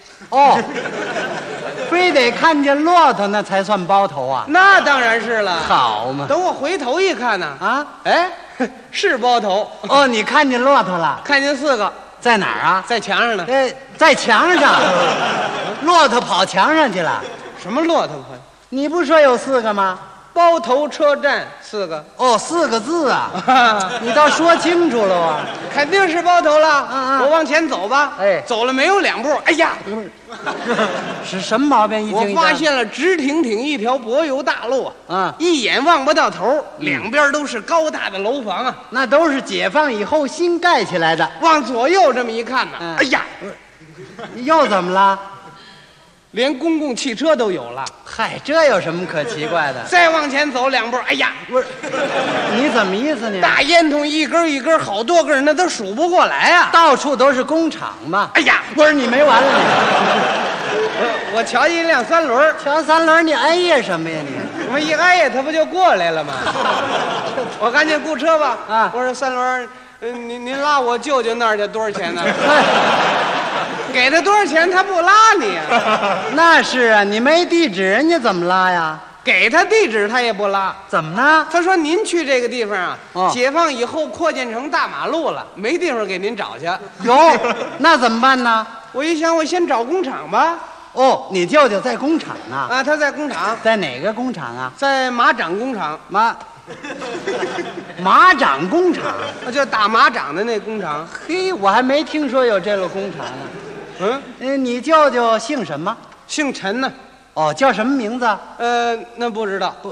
Speaker 21: 非得看见骆驼那才算包头啊？
Speaker 1: 那当然是了。
Speaker 21: 好嘛！
Speaker 1: 等我回头一看呢，是包头。
Speaker 21: 你看见骆驼了？
Speaker 1: 看见4个，
Speaker 21: 在哪儿啊？
Speaker 1: 在墙上呢。
Speaker 21: 在墙上。骆驼跑墙上去了？
Speaker 1: 什么骆驼跑？
Speaker 21: 你不说有4个吗？
Speaker 1: 包头车站4个。
Speaker 21: 4个字啊！你倒说清楚了啊！
Speaker 1: 肯定是包头了。我往前走吧。走了没有2步，哎呀，
Speaker 21: 是什么毛病？
Speaker 1: 我发现了直挺挺一条柏油大路啊！一眼望不到头，两边都是高大的楼房啊！
Speaker 21: 那都是解放以后新盖起来的。
Speaker 1: 往左右这么一看呢，哎呀，
Speaker 21: 又怎么了？
Speaker 1: 连公共汽车都有了。
Speaker 21: 嗨，这有什么可奇怪的？
Speaker 1: 再往前走2步，哎呀，
Speaker 21: 不是，你怎么意思呢？
Speaker 7: 大烟囱一根一根，好多根，那都数不过来啊！
Speaker 21: 到处都是工厂嘛。
Speaker 7: 哎呀，
Speaker 21: 不是你没完了你！
Speaker 7: 我瞧见一辆三轮，
Speaker 21: 瞧三轮，你哎呀什么呀你？
Speaker 7: 我一哎呀，他不就过来了吗？我赶紧雇车吧。
Speaker 21: 啊，
Speaker 7: 我说三轮，您拉我舅舅那儿去多少钱呢？给他多少钱他不拉你呀？
Speaker 21: 那是啊，你没地址，人家怎么拉呀？
Speaker 7: 给他地址他也不拉。
Speaker 21: 怎么呢？
Speaker 7: 他说您去这个地方啊，解放以后扩建成大马路了，没地方给您找去。
Speaker 21: 有，那怎么办呢？
Speaker 7: 我一想，我先找工厂吧。
Speaker 21: 哦，你舅舅在工厂呢？
Speaker 7: 啊，他在工厂。
Speaker 21: 在哪个工厂啊？
Speaker 7: 在马掌工厂。
Speaker 21: 马掌工厂，
Speaker 7: 就打马掌的那工厂。
Speaker 21: 嘿，我还没听说有这个工厂呢。你舅舅姓什么？
Speaker 7: 姓陈呢。
Speaker 21: 哦，叫什么名字？
Speaker 7: 那不知道。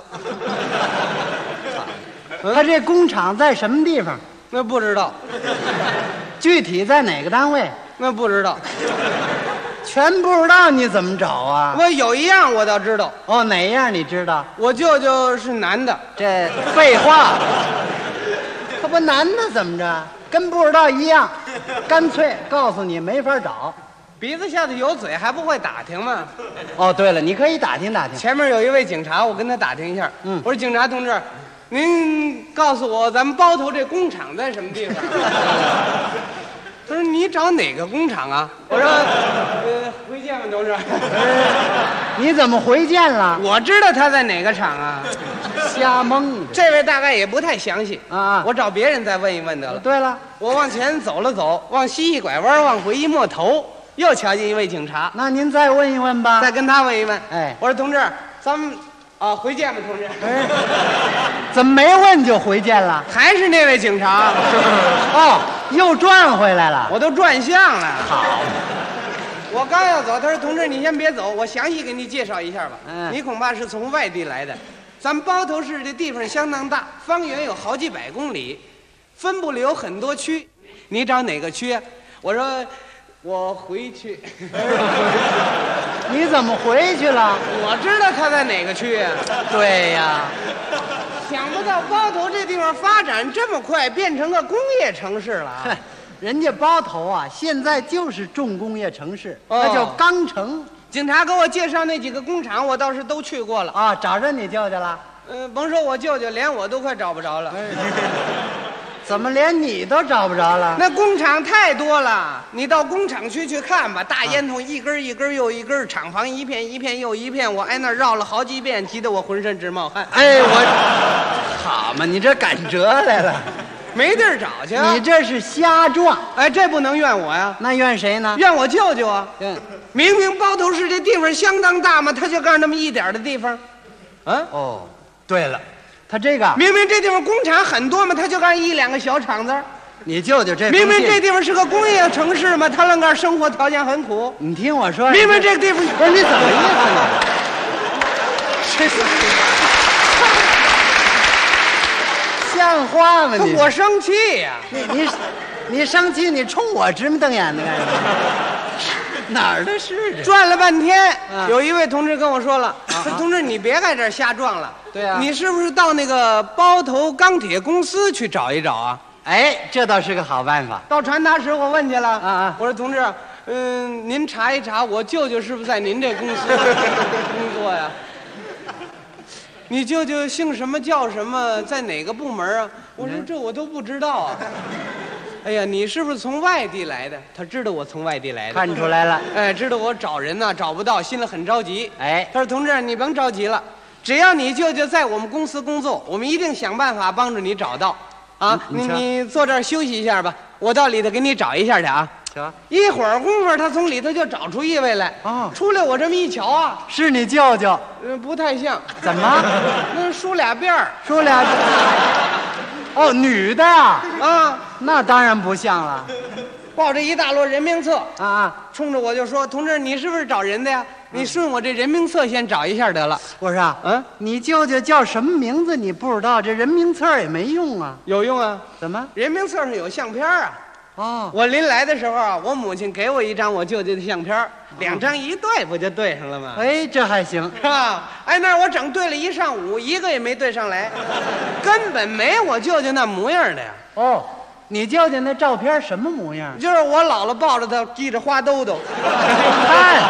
Speaker 21: 他这工厂在什么地方？
Speaker 7: 那不知道。
Speaker 21: 具体在哪个单位？
Speaker 7: 那不知道。
Speaker 21: 全不知道你怎么找啊？
Speaker 7: 我有一样我倒知道。
Speaker 21: 哦，哪一样你知道？
Speaker 7: 我舅舅是男的。
Speaker 21: 这废话，可不男的怎么着？跟不知道一样，干脆告诉你没法找。
Speaker 7: 鼻子下头有嘴还不会打听吗？
Speaker 21: 哦，对了，你可以打听打听。
Speaker 7: 前面有一位警察，我跟他打听一下。我说警察同志，您告诉我咱们包头这工厂在什么地方？他说你找哪个工厂啊？我说回见吧，同志。
Speaker 21: 你怎么回见了？
Speaker 7: 我知道他在哪个厂啊。
Speaker 21: 瞎蒙。
Speaker 7: 这位大概也不太详细
Speaker 21: 啊，
Speaker 7: 我找别人再问一问得了。
Speaker 21: 对了，
Speaker 7: 我往前走了走，往西一拐弯，往回一摸头，又瞧见一位警察。
Speaker 21: 那您再问一问吧。
Speaker 7: 再跟他问一问。
Speaker 21: 哎，
Speaker 7: 我说同志，咱们回见吧，同志。
Speaker 21: 怎么没问就回见了？
Speaker 7: 还是那位警察。
Speaker 21: 哦，又转回来了。
Speaker 7: 我都转向了。
Speaker 21: 好。
Speaker 7: 我刚要走，他说：“同志，你先别走，我详细给你介绍一下吧。你恐怕是从外地来的。咱们包头市这地方相当大，方圆有好几百公里，分布了有很多区。你找哪个区啊？”我说：“我回去。”
Speaker 21: 你怎么回去了？
Speaker 7: 我知道他在哪个区啊。
Speaker 21: 对呀。
Speaker 7: 想不到包头这地方发展这么快，变成个工业城市了啊！
Speaker 21: 人家包头啊，现在就是重工业城市，那叫钢城。
Speaker 7: 警察给我介绍那几个工厂，我倒是都去过了
Speaker 21: 啊。找着你舅舅了？
Speaker 7: 甭说我舅舅，连我都快找不着了。
Speaker 21: 怎么连你都找不着了？
Speaker 7: 那工厂太多了，你到工厂区去看吧。大烟囱一根一根又一根，厂房一片一片又一片，我挨那绕了好几遍，急得我浑身直冒汗。
Speaker 21: 哎，好嘛，你这赶折来了。
Speaker 7: 没地儿找去啊！
Speaker 21: 你这是瞎撞！
Speaker 7: 哎，这不能怨我呀。
Speaker 21: 那怨谁呢？
Speaker 7: 怨我舅舅啊！明明包头市这地方相当大嘛，他就干那么一点的地方。啊？
Speaker 21: 哦，对了，他这个
Speaker 7: 明明这地方工厂很多嘛，他就干一两个小厂子。
Speaker 21: 你舅舅这
Speaker 7: 明明这地方是个工业城市嘛，他愣干生活条件很苦。
Speaker 21: 你听我说，
Speaker 7: 明明这个地方
Speaker 21: 不是你怎么意思呢？像话吗你？
Speaker 7: 我生气呀！
Speaker 21: 你生气，你冲我直目瞪眼的干什么？哪儿的事这？
Speaker 7: 转了半天，有一位同志跟我说了：“说同志，你别在这儿瞎撞了。
Speaker 21: 对啊，
Speaker 7: 你是不是到那个包头钢铁公司去找一找啊？”
Speaker 21: 哎，这倒是个好办法。
Speaker 7: 到传达室我问去了。我说同志，您查一查我舅舅是不是在您这公司工作呀？你舅舅姓什么叫什么，在哪个部门啊？我说这我都不知道啊。哎呀，你是不是从外地来的？他知道我从外地来的，
Speaker 21: 看出来了。
Speaker 7: 哎，知道我找人呢找不到，心里很着急。
Speaker 21: 哎，
Speaker 7: 他说同志，你甭着急了，只要你舅舅在我们公司工作，我们一定想办法帮助你找到。啊，你坐这儿休息一下吧，我到里头给你找一下去啊。
Speaker 21: 行，
Speaker 7: 一会儿功夫，他从里头就找出一位来。出来我这么一瞧啊，
Speaker 21: 是你舅舅？
Speaker 7: 不太像。
Speaker 21: 怎么？
Speaker 7: 那梳俩辫儿，
Speaker 21: 梳俩。哦，女的呀？
Speaker 7: 啊，
Speaker 21: 那当然不像了。
Speaker 7: 抱着一大摞人名册
Speaker 21: 啊，
Speaker 7: 冲着我就说：“同志，你是不是找人的呀？你顺我这人名册先找一下得了。”
Speaker 21: 我说：“你舅舅叫什么名字？你不知道，这人名册也没用啊。”
Speaker 7: 有用啊！
Speaker 21: 怎么？
Speaker 7: 人名册上有相片啊。
Speaker 21: 哦，
Speaker 7: 我临来的时候啊，我母亲给我一张我舅舅的相片， 2张一对不就对上了吗？
Speaker 21: 哎，这还行
Speaker 7: 是吧？哎，那我整对了一上午，一个也没对上来，根本没我舅舅那模样的呀。
Speaker 21: 哦，你舅舅那照片什么模样？
Speaker 7: 就是我姥姥抱着他，系着花兜兜。
Speaker 21: 哎，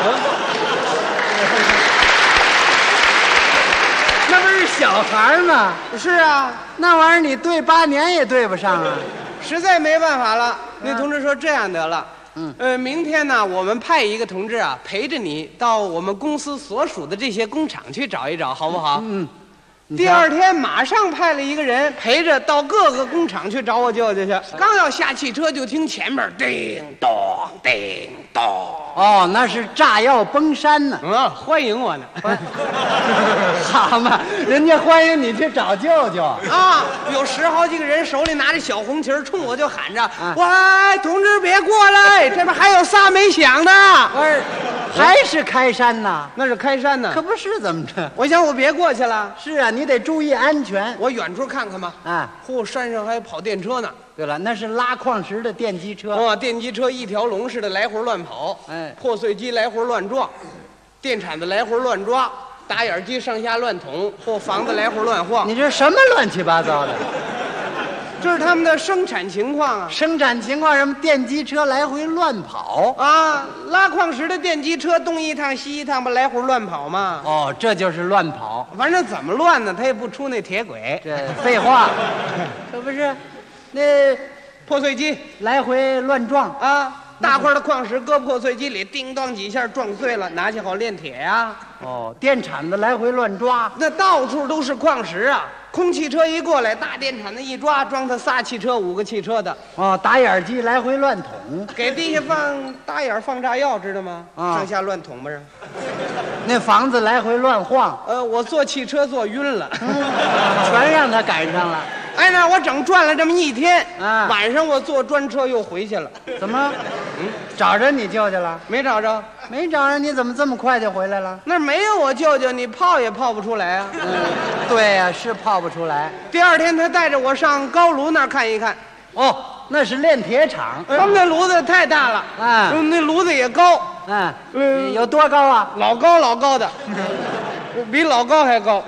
Speaker 21: 那不是小孩吗？
Speaker 7: 是啊，
Speaker 21: 那玩意儿你对8年也对不上啊，
Speaker 7: 实在没办法了。那同志说这样得了。明天呢，我们派一个同志啊，陪着你到我们公司所属的这些工厂去找一找，好不好？第2天马上派了一个人陪着到各个工厂去找我舅舅去。刚要下汽车，就听前面叮咚叮咚。
Speaker 21: 哦，那是炸药崩山呢。
Speaker 7: 欢迎我呢。
Speaker 21: 好嘛，人家欢迎你去找舅舅
Speaker 7: 啊！有10好几个人手里拿着小红旗冲我就喊着：“喂，同志别过来，这边还有仨没响的。”
Speaker 21: 还是开山呐？
Speaker 7: 那是开山呢，
Speaker 21: 可不是怎么着？
Speaker 7: 我想我别过去了。
Speaker 21: 是啊，你得注意安全。
Speaker 7: 我远处看看吧。嚯，山上还跑电车呢。
Speaker 21: 对了，那是拉矿石的电机车。
Speaker 7: 电机车一条龙似的来回乱跑，破碎机来回乱撞，电铲子来回乱抓，打眼机上下乱捅，或房子来回乱晃。
Speaker 21: 你这什么乱七八糟的？
Speaker 7: 这是他们的生产情况啊！
Speaker 21: 生产情况，什么电机车来回乱跑
Speaker 7: 啊？拉矿石的电机车东一趟西一趟，不来回乱跑吗？
Speaker 21: 哦，这就是乱跑。
Speaker 7: 反正怎么乱呢，他也不出那铁轨。
Speaker 21: 这废话，这不是那
Speaker 7: 破碎机
Speaker 21: 来回乱撞
Speaker 7: 啊！大块的矿石搁破碎机里，叮当几下撞碎了，拿去好炼铁呀。
Speaker 21: 哦，电铲子来回乱抓，
Speaker 7: 那到处都是矿石啊！空汽车一过来，大电铲子一抓，装他仨汽车、5个汽车的。
Speaker 21: 打眼机来回乱捅，
Speaker 7: 给地下打眼放炸药，知道吗？上下乱捅吧。
Speaker 21: 那房子来回乱晃。
Speaker 7: 我坐汽车坐晕了，
Speaker 21: 全让他赶上了。
Speaker 7: 哎，那我整转了这么1天，晚上我坐专车又回去了。
Speaker 21: 怎么？找着你舅舅了？
Speaker 7: 没找着，
Speaker 21: 没找着，你怎么这么快就回来了？
Speaker 7: 那没有我舅舅，你泡也泡不出来啊。
Speaker 21: 对呀，是泡不出来。
Speaker 7: 第2天他带着我上高炉那儿看一看。
Speaker 21: 哦，那是炼铁厂。
Speaker 7: 他们那炉子太大了，那炉子也高。
Speaker 21: 有多高啊？
Speaker 7: 老高的，比老高还高。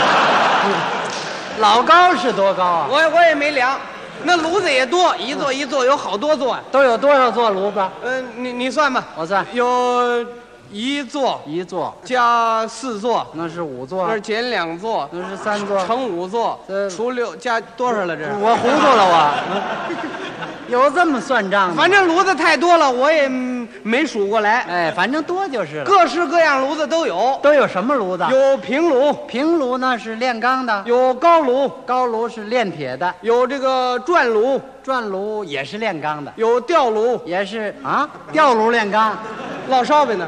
Speaker 21: 老高是多高啊？
Speaker 7: 我也没量。那炉子也多，一座有好多座。
Speaker 21: 都有多少座炉子？
Speaker 7: 你算吧。
Speaker 21: 我算。
Speaker 7: 有1座加4座，
Speaker 21: 那是5座。
Speaker 7: 那是减2座，
Speaker 21: 那是3座，
Speaker 7: 乘5座，除6加多少了？这
Speaker 21: 我糊涂了我。有这么算账的？
Speaker 7: 反正炉子太多了，我也没数过来。
Speaker 21: 哎，反正多就是了。
Speaker 7: 各式各样炉子都有。
Speaker 21: 都有什么炉子？
Speaker 7: 有平炉，
Speaker 21: 平炉那是炼钢的；
Speaker 7: 有高炉，
Speaker 21: 高炉是炼铁的；
Speaker 7: 有这个转炉，
Speaker 21: 转炉也是炼钢的；
Speaker 7: 有吊炉，
Speaker 21: 也是啊，吊炉炼钢，
Speaker 7: 烙烧饼呢，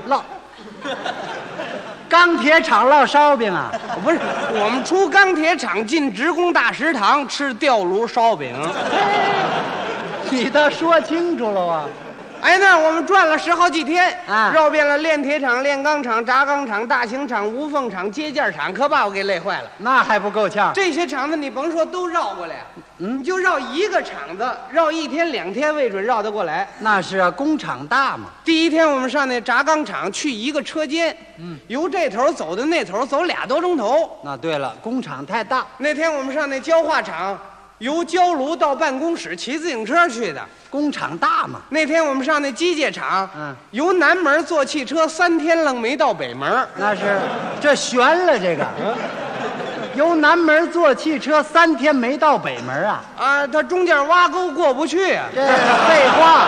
Speaker 21: 钢铁厂烙烧饼啊？
Speaker 7: 不是，我们出钢铁厂进职工大食堂吃吊炉烧饼。
Speaker 21: 你倒说清楚了啊！
Speaker 7: 哎，那我们转了10好几天绕遍了炼铁厂、炼钢厂、轧钢厂、大型厂、无缝厂、接件厂，可把我给累坏了。
Speaker 21: 那还不够呛？
Speaker 7: 这些厂子你甭说都绕过来，你就绕一个厂子，绕1天2天未准绕得过来。
Speaker 21: 那是啊，工厂大嘛。
Speaker 7: 第1天我们上那轧钢厂去一个车间，由这头走到那头，走2多钟头。
Speaker 21: 那对了，工厂太大。
Speaker 7: 那天我们上那焦化厂。由焦炉到办公室骑自行车去的，
Speaker 21: 工厂大嘛。
Speaker 7: 那天我们上那机械厂，由南门坐汽车3天愣没到北门。
Speaker 21: 那是，这悬了这个。由南门坐汽车3天没到北门啊？
Speaker 7: 他中间挖沟过不去啊。
Speaker 21: 这废话。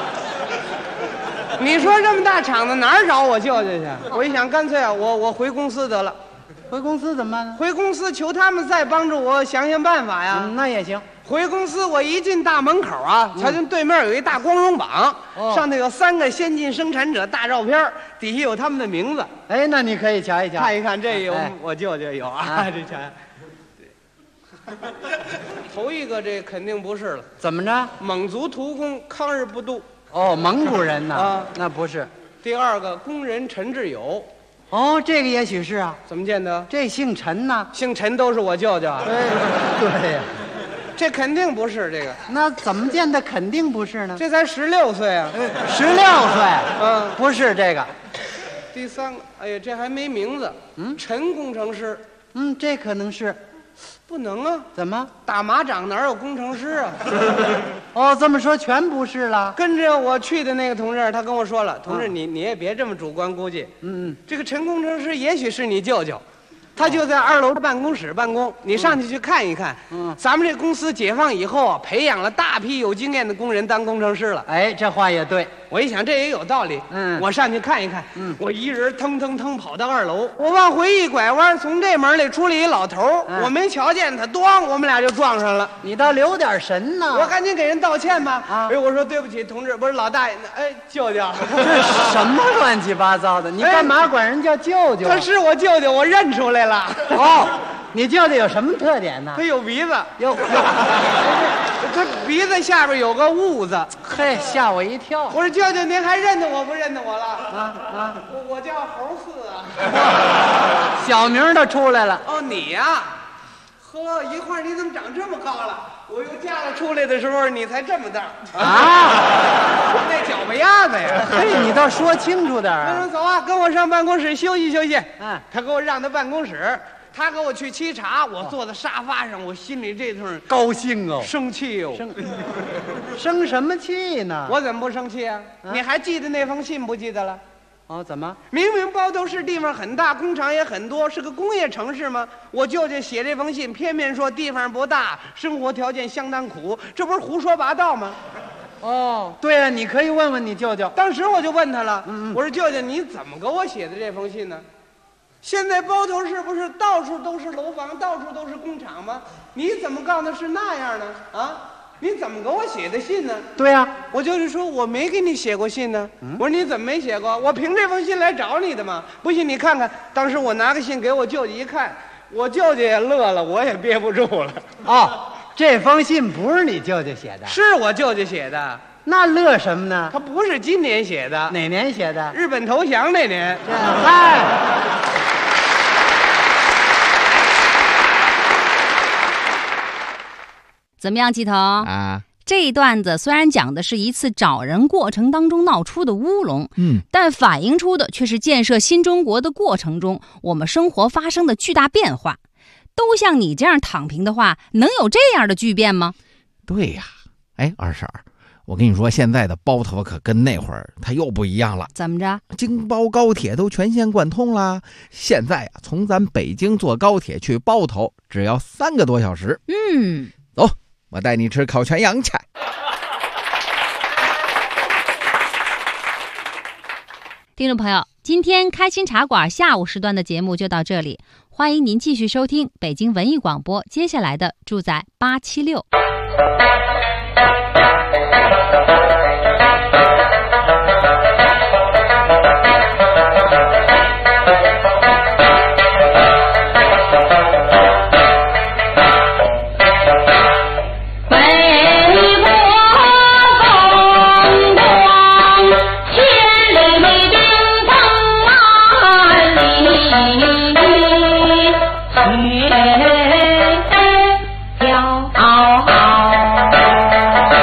Speaker 7: 你说这么大厂子哪儿找我舅舅去？我一想，干脆啊，我回公司得了。
Speaker 21: 回公司怎么办呢？
Speaker 7: 回公司求他们再帮助我想想办法呀。
Speaker 21: 那也行。
Speaker 7: 回公司我一进大门口啊，瞧见对面有一大光荣榜，上头有3个先进生产者大照片，底下有他们的名字。
Speaker 21: 哎，那你可以瞧一瞧，
Speaker 7: 看一看，这有我舅舅有啊，这瞧。头一个这肯定不是了。
Speaker 21: 怎么着？
Speaker 7: 蒙族屠工康日不度。
Speaker 21: 哦，蒙古人呐。那不是。
Speaker 7: 第2个工人陈志友。
Speaker 21: 哦，这个也许是啊。
Speaker 7: 怎么见得？
Speaker 21: 这姓陈呐，
Speaker 7: 姓陈都是我舅舅。
Speaker 21: 对呀。
Speaker 7: 这肯定不是这个。
Speaker 21: 那怎么见的肯定不是呢？
Speaker 7: 这才16岁啊
Speaker 21: ！16岁，不是这个。
Speaker 7: 第三个，哎呀，这还没名字。陈工程师。
Speaker 21: 这可能是。
Speaker 7: 不能啊！
Speaker 21: 怎么？
Speaker 7: 打马掌哪有工程师啊？
Speaker 21: 哦，这么说全不是了。
Speaker 7: 跟着我去的那个同志，他跟我说了，同志你也别这么主观估计。这个陈工程师也许是你舅舅。他就在2楼的办公室办公，你上去看一看。咱们这公司解放以后啊，培养了大批有经验的工人当工程师了。
Speaker 21: 哎，这话也对。
Speaker 7: 我一想这也有道理。我上去看一看。我一人腾腾腾跑到2楼，我往回一拐弯，从这门里出来一老头，我没瞧见他，咣，我们俩就撞上了。
Speaker 21: 你倒留点神呢。
Speaker 7: 我赶紧给人道歉吧。哎，我说对不起，同志，不是老大爷，哎，舅舅。
Speaker 21: 这什么乱七八糟的？你干嘛管人叫舅舅？
Speaker 7: 他是我舅舅，我认出来了。
Speaker 21: 哦，你舅舅有什么特点呢？
Speaker 7: 他有鼻子，他鼻子下边有个痦子。
Speaker 21: 嘿，吓我一跳！
Speaker 7: 我说舅舅，您还认得我不认得我了？我叫猴四啊。
Speaker 21: 小名都出来了。
Speaker 7: 哦，你呀，呵，一会儿你怎么长这么高了？我又嫁了出来的时候，你才这么大
Speaker 21: 啊！
Speaker 7: 那脚巴丫子呀！
Speaker 21: 嘿，你倒说清楚点
Speaker 7: 啊！走啊，跟我上办公室休息休息。他给我让到办公室，他给我去沏茶，我坐在沙发上，我心里这顿
Speaker 21: 高兴哦，
Speaker 7: 生气哟，
Speaker 21: 生什么气呢？
Speaker 7: 我怎么不生气啊？你还记得那封信不记得了？
Speaker 21: 哦，怎么？
Speaker 7: 明明包头市地方很大，工厂也很多，是个工业城市吗？我舅舅写这封信，偏偏说地方不大，生活条件相当苦，这不是胡说八道吗？
Speaker 21: 哦，对了，你可以问问你舅舅。
Speaker 7: 当时我就问他了，我说舅舅，你怎么给我写的这封信呢？现在包头市不是到处都是楼房，到处都是工厂吗？你怎么告诉他是那样呢？啊？你怎么给我写的信呢？
Speaker 21: 对呀，
Speaker 7: 我就是说我没给你写过信呢。我说你怎么没写过？我凭这封信来找你的嘛。不信你看看，当时我拿个信给我舅舅一看，我舅舅也乐了，我也憋不住了。
Speaker 21: 哦，这封信不是你舅舅写的？
Speaker 7: 是我舅舅写的。
Speaker 21: 那乐什么呢？
Speaker 7: 他不是今年写的。
Speaker 21: 哪年写的？
Speaker 7: 日本投降那年。
Speaker 21: 嗨。
Speaker 5: 怎么样，季腾啊？这一段子虽然讲的是一次找人过程当中闹出的乌龙，但反映出的却是建设新中国的过程中我们生活发生的巨大变化。都像你这样躺平的话，能有这样的巨变吗？
Speaker 6: 对呀，哎，二婶儿，我跟你说，现在的包头可跟那会儿它又不一样了。
Speaker 5: 怎么着？
Speaker 6: 京包高铁都全线贯通啦！现在啊，从咱北京坐高铁去包头只要3个多小时。走。我带你吃烤全羊去。
Speaker 5: 听众朋友，今天开心茶馆下午时段的节目就到这里，欢迎您继续收听北京文艺广播接下来的住在876。
Speaker 12: 雪飘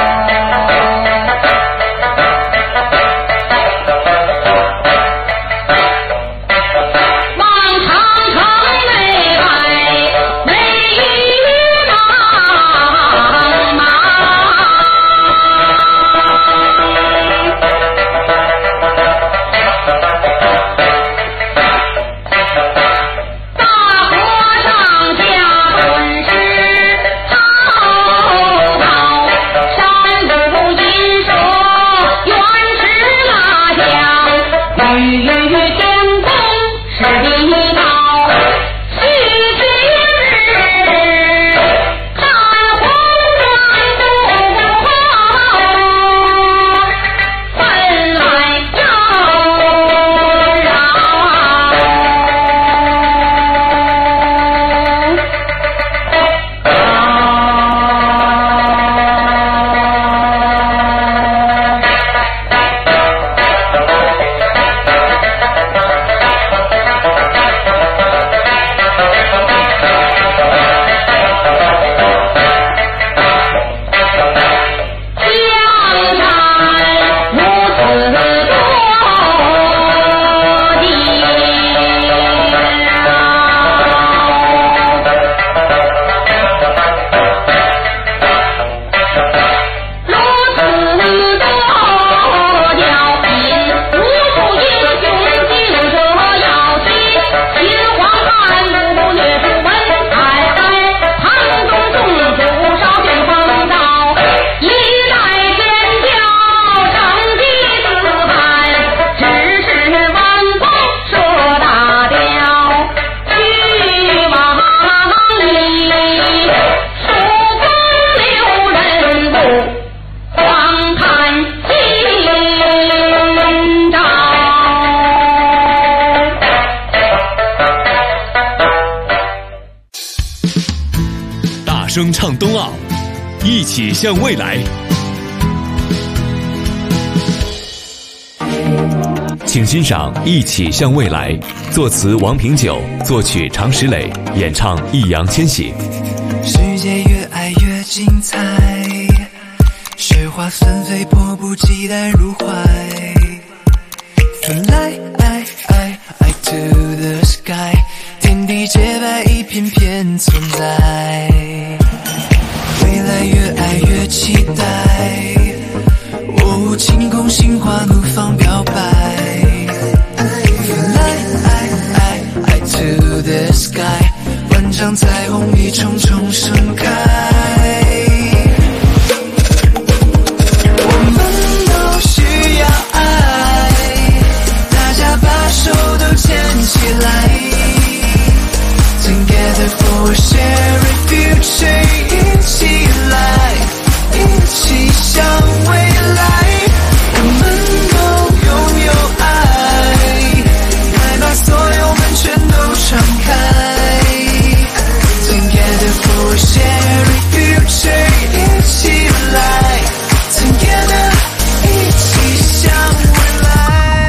Speaker 9: 唱冬奥，一起向未来。请欣赏《一起向未来》，作词王平久，作曲常石磊，演唱易烊千玺。
Speaker 10: 世界越爱越精彩，雪花纷飞，迫不及待入怀。Fly to the sky， 天地洁白，一片片存在。未来越爱越期待，哦，晴空心花怒放表白。Fly to the sky， 万丈彩虹一重重盛开。我们都需要爱，大家把手都牵起来。Together for a shared future， 一起来，一起向未来。我们都拥有爱，快把所有门全都敞开。Together for a shared future， 一起来 ，Together， 一起向未来。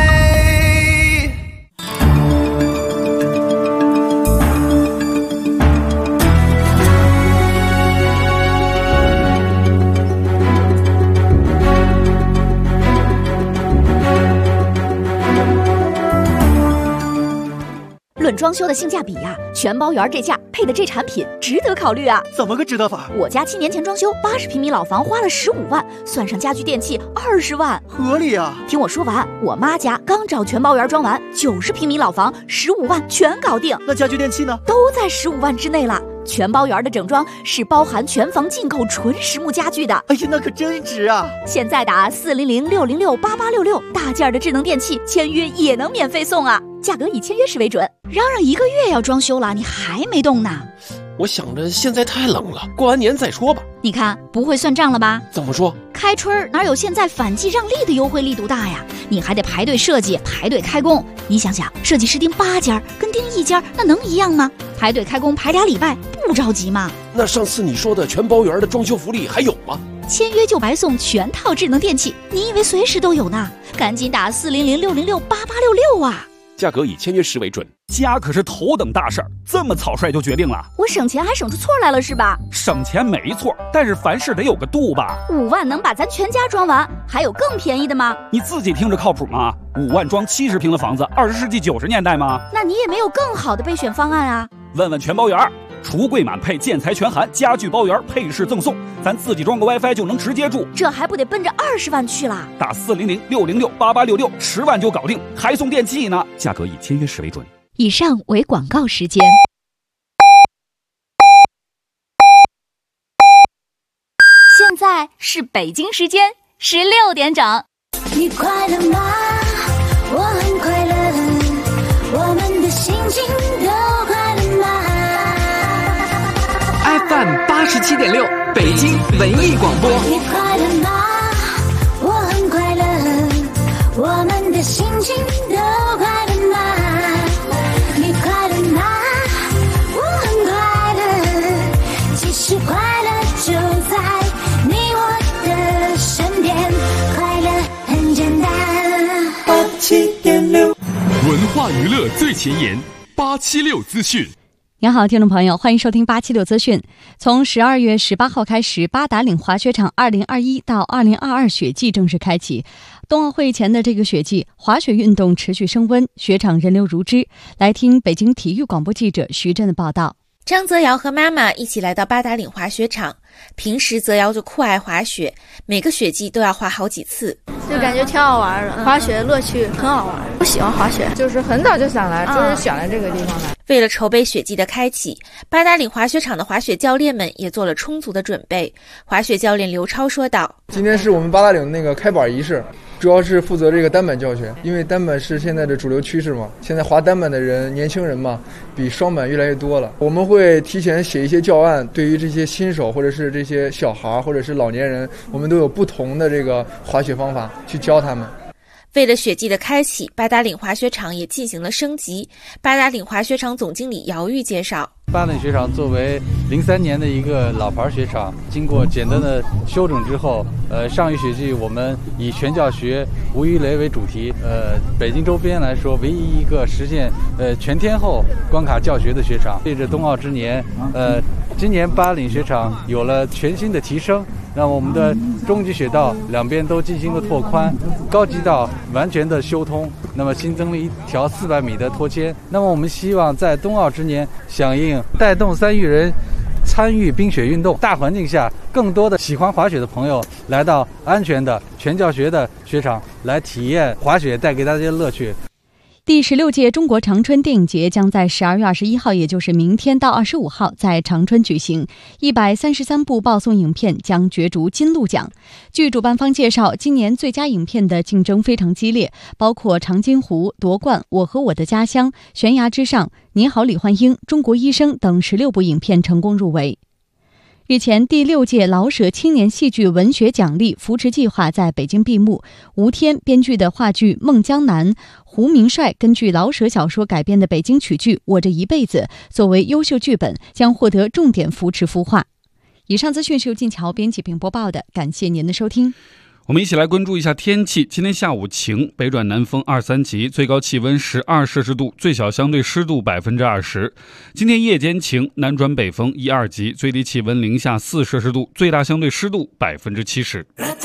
Speaker 17: 论装修的性价比呀，全包圆这价配的这产品值得考虑啊！
Speaker 8: 怎么个值得法？
Speaker 17: 我家7年前装修80平米老房，花了15万，算上家具电器20万，
Speaker 8: 合理啊！
Speaker 17: 听我说完，我妈家刚找全包圆装完，90平米老房15万全搞定。
Speaker 8: 那家具电器呢？
Speaker 17: 都在15万之内了。全包圆的整装是包含全房进口纯实木家具的。
Speaker 8: 哎呀，那可真值啊！
Speaker 17: 现在打400-606-8866，大件的智能电器签约也能免费送啊！价格以签约时为准。嚷嚷1个月要装修了，你还没动呢？
Speaker 3: 我想着现在太冷了，过完年再说吧。
Speaker 17: 你看不会算账了吧？
Speaker 3: 怎么说？
Speaker 17: 开春哪有现在反季让利的优惠力度大呀？你还得排队设计，排队开工。你想想，设计师订8家跟订1家那能一样吗？排队开工排2礼拜，不着急吗？
Speaker 3: 那上次你说的全包圆的装修福利还有吗？
Speaker 17: 签约就白送全套智能电器，你以为随时都有呢？赶紧打400-606-8866啊！
Speaker 18: 价格以签约时为准。家可是头等大事儿，这么草率就决定了？
Speaker 17: 我省钱还省出错来了是吧？
Speaker 18: 省钱没错，但是凡事得有个度吧。
Speaker 17: 5万能把咱全家装完，还有更便宜的吗？
Speaker 18: 你自己听着靠谱吗？5万装70平的房子，20世纪90年代吗？
Speaker 17: 那你也没有更好的备选方案啊？
Speaker 18: 问问全包圆，橱柜满配，建材全含，家具包圆，配饰赠送，咱自己装个 WiFi 就能直接住，
Speaker 17: 这还不得奔着20万去啦？
Speaker 18: 打400-606-8866，10万就搞定，还送电器呢。价格以签约时为准。
Speaker 17: 以上为广告时间。现在是北京时间16点整。
Speaker 12: 你快乐吗？我很快乐，我们的心情都快乐吗
Speaker 20: ？FM 87.6，北京文艺广播。
Speaker 12: 你快乐吗？我很快乐，我们的心情都快乐吗？你快乐吗？我很快乐，其实快乐就在你我的身边，快乐很简单。87.6，
Speaker 9: 文化娱乐最前沿，876资讯。
Speaker 5: 您好，听众朋友，欢迎收听876资讯。从12月18号开始，八达岭滑雪场2021到2022雪季正式开启。冬奥会前的这个雪季，滑雪运动持续升温，雪场人流如织。来听北京体育广播记者徐震的报道。
Speaker 22: 张泽尧和妈妈一起来到八达岭滑雪场。平时泽尧就酷爱滑雪，每个雪季都要滑好几次，
Speaker 23: 就感觉挺好玩的。滑雪乐趣很好玩，我喜欢滑雪，就是很早就想来，就是选了这个地方来。
Speaker 22: 为了筹备雪季的开启，八达岭滑雪场的滑雪教练们也做了充足的准备。滑雪教练刘超说道：“
Speaker 24: 今天是我们八达岭那个开板仪式，主要是负责这个单板教学，因为单板是现在的主流趋势嘛。现在滑单板的人，年轻人嘛，比双板越来越多了。我们会提前写一些教案，对于这些新手或者是这些小孩或者是老年人，我们都有不同的这个滑雪方法去教他们。”
Speaker 22: 为了雪季的开启，八达岭滑雪场也进行了升级。八达岭滑雪场总经理姚玉介绍：“
Speaker 11: 巴冷雪场作为03年的一个老牌雪场，经过简单的修整之后，上一学季我们以全教学无鱼雷为主题，北京周边来说唯一一个实现全天候关卡教学的雪场。借着冬奥之年，今年巴冷雪场有了全新的提升。让我们的中级雪道两边都进行了拓宽，高级道完全的修通，那么新增了一条400米的脱铅。那么我们希望在冬奥之年响应带动3亿人参与冰雪运动大环境下，更多的喜欢滑雪的朋友来到安全的全教学的雪场来体验滑雪带给大家的乐趣。
Speaker 13: 第16届中国长春电影节将在12月21号，也就是明天到25号在长春举行。133部报送影片将角逐金鹿奖。据主办方介绍，今年最佳影片的竞争非常激烈，包括《长津湖》、夺冠、我和我的家乡、悬崖之上、你好李焕英、中国医生等16部影片成功入围。日前，第6届老舍青年戏剧文学奖励扶持计划在北京闭幕。吴天编剧的话剧《孟江南》，胡明帅根据老舍小说改编的北京曲剧《我这一辈子》作为优秀剧本，将获得重点扶持孵化。以上资讯是由静桥编辑并播报的，感谢您的收听。
Speaker 14: 我们一起来关注一下天气。今天下午晴，北转南风2、3级，最高气温12摄氏度，最小相对湿度20%。今天夜间晴，南转北风1、2级，最低气温零下4摄氏度，最大相对湿度70%。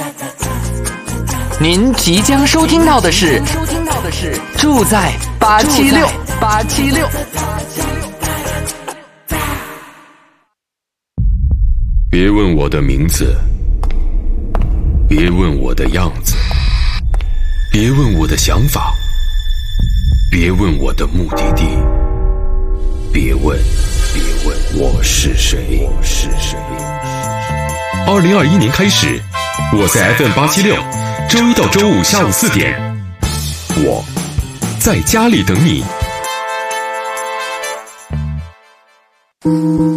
Speaker 20: 您即将收听到的是住在876。
Speaker 9: 别问我的名字，别问我的样子，别问我的想法，别问我的目的地，别问我是谁。2021年开始，我在 FM876，周一到周五下午4点，我在家里等你。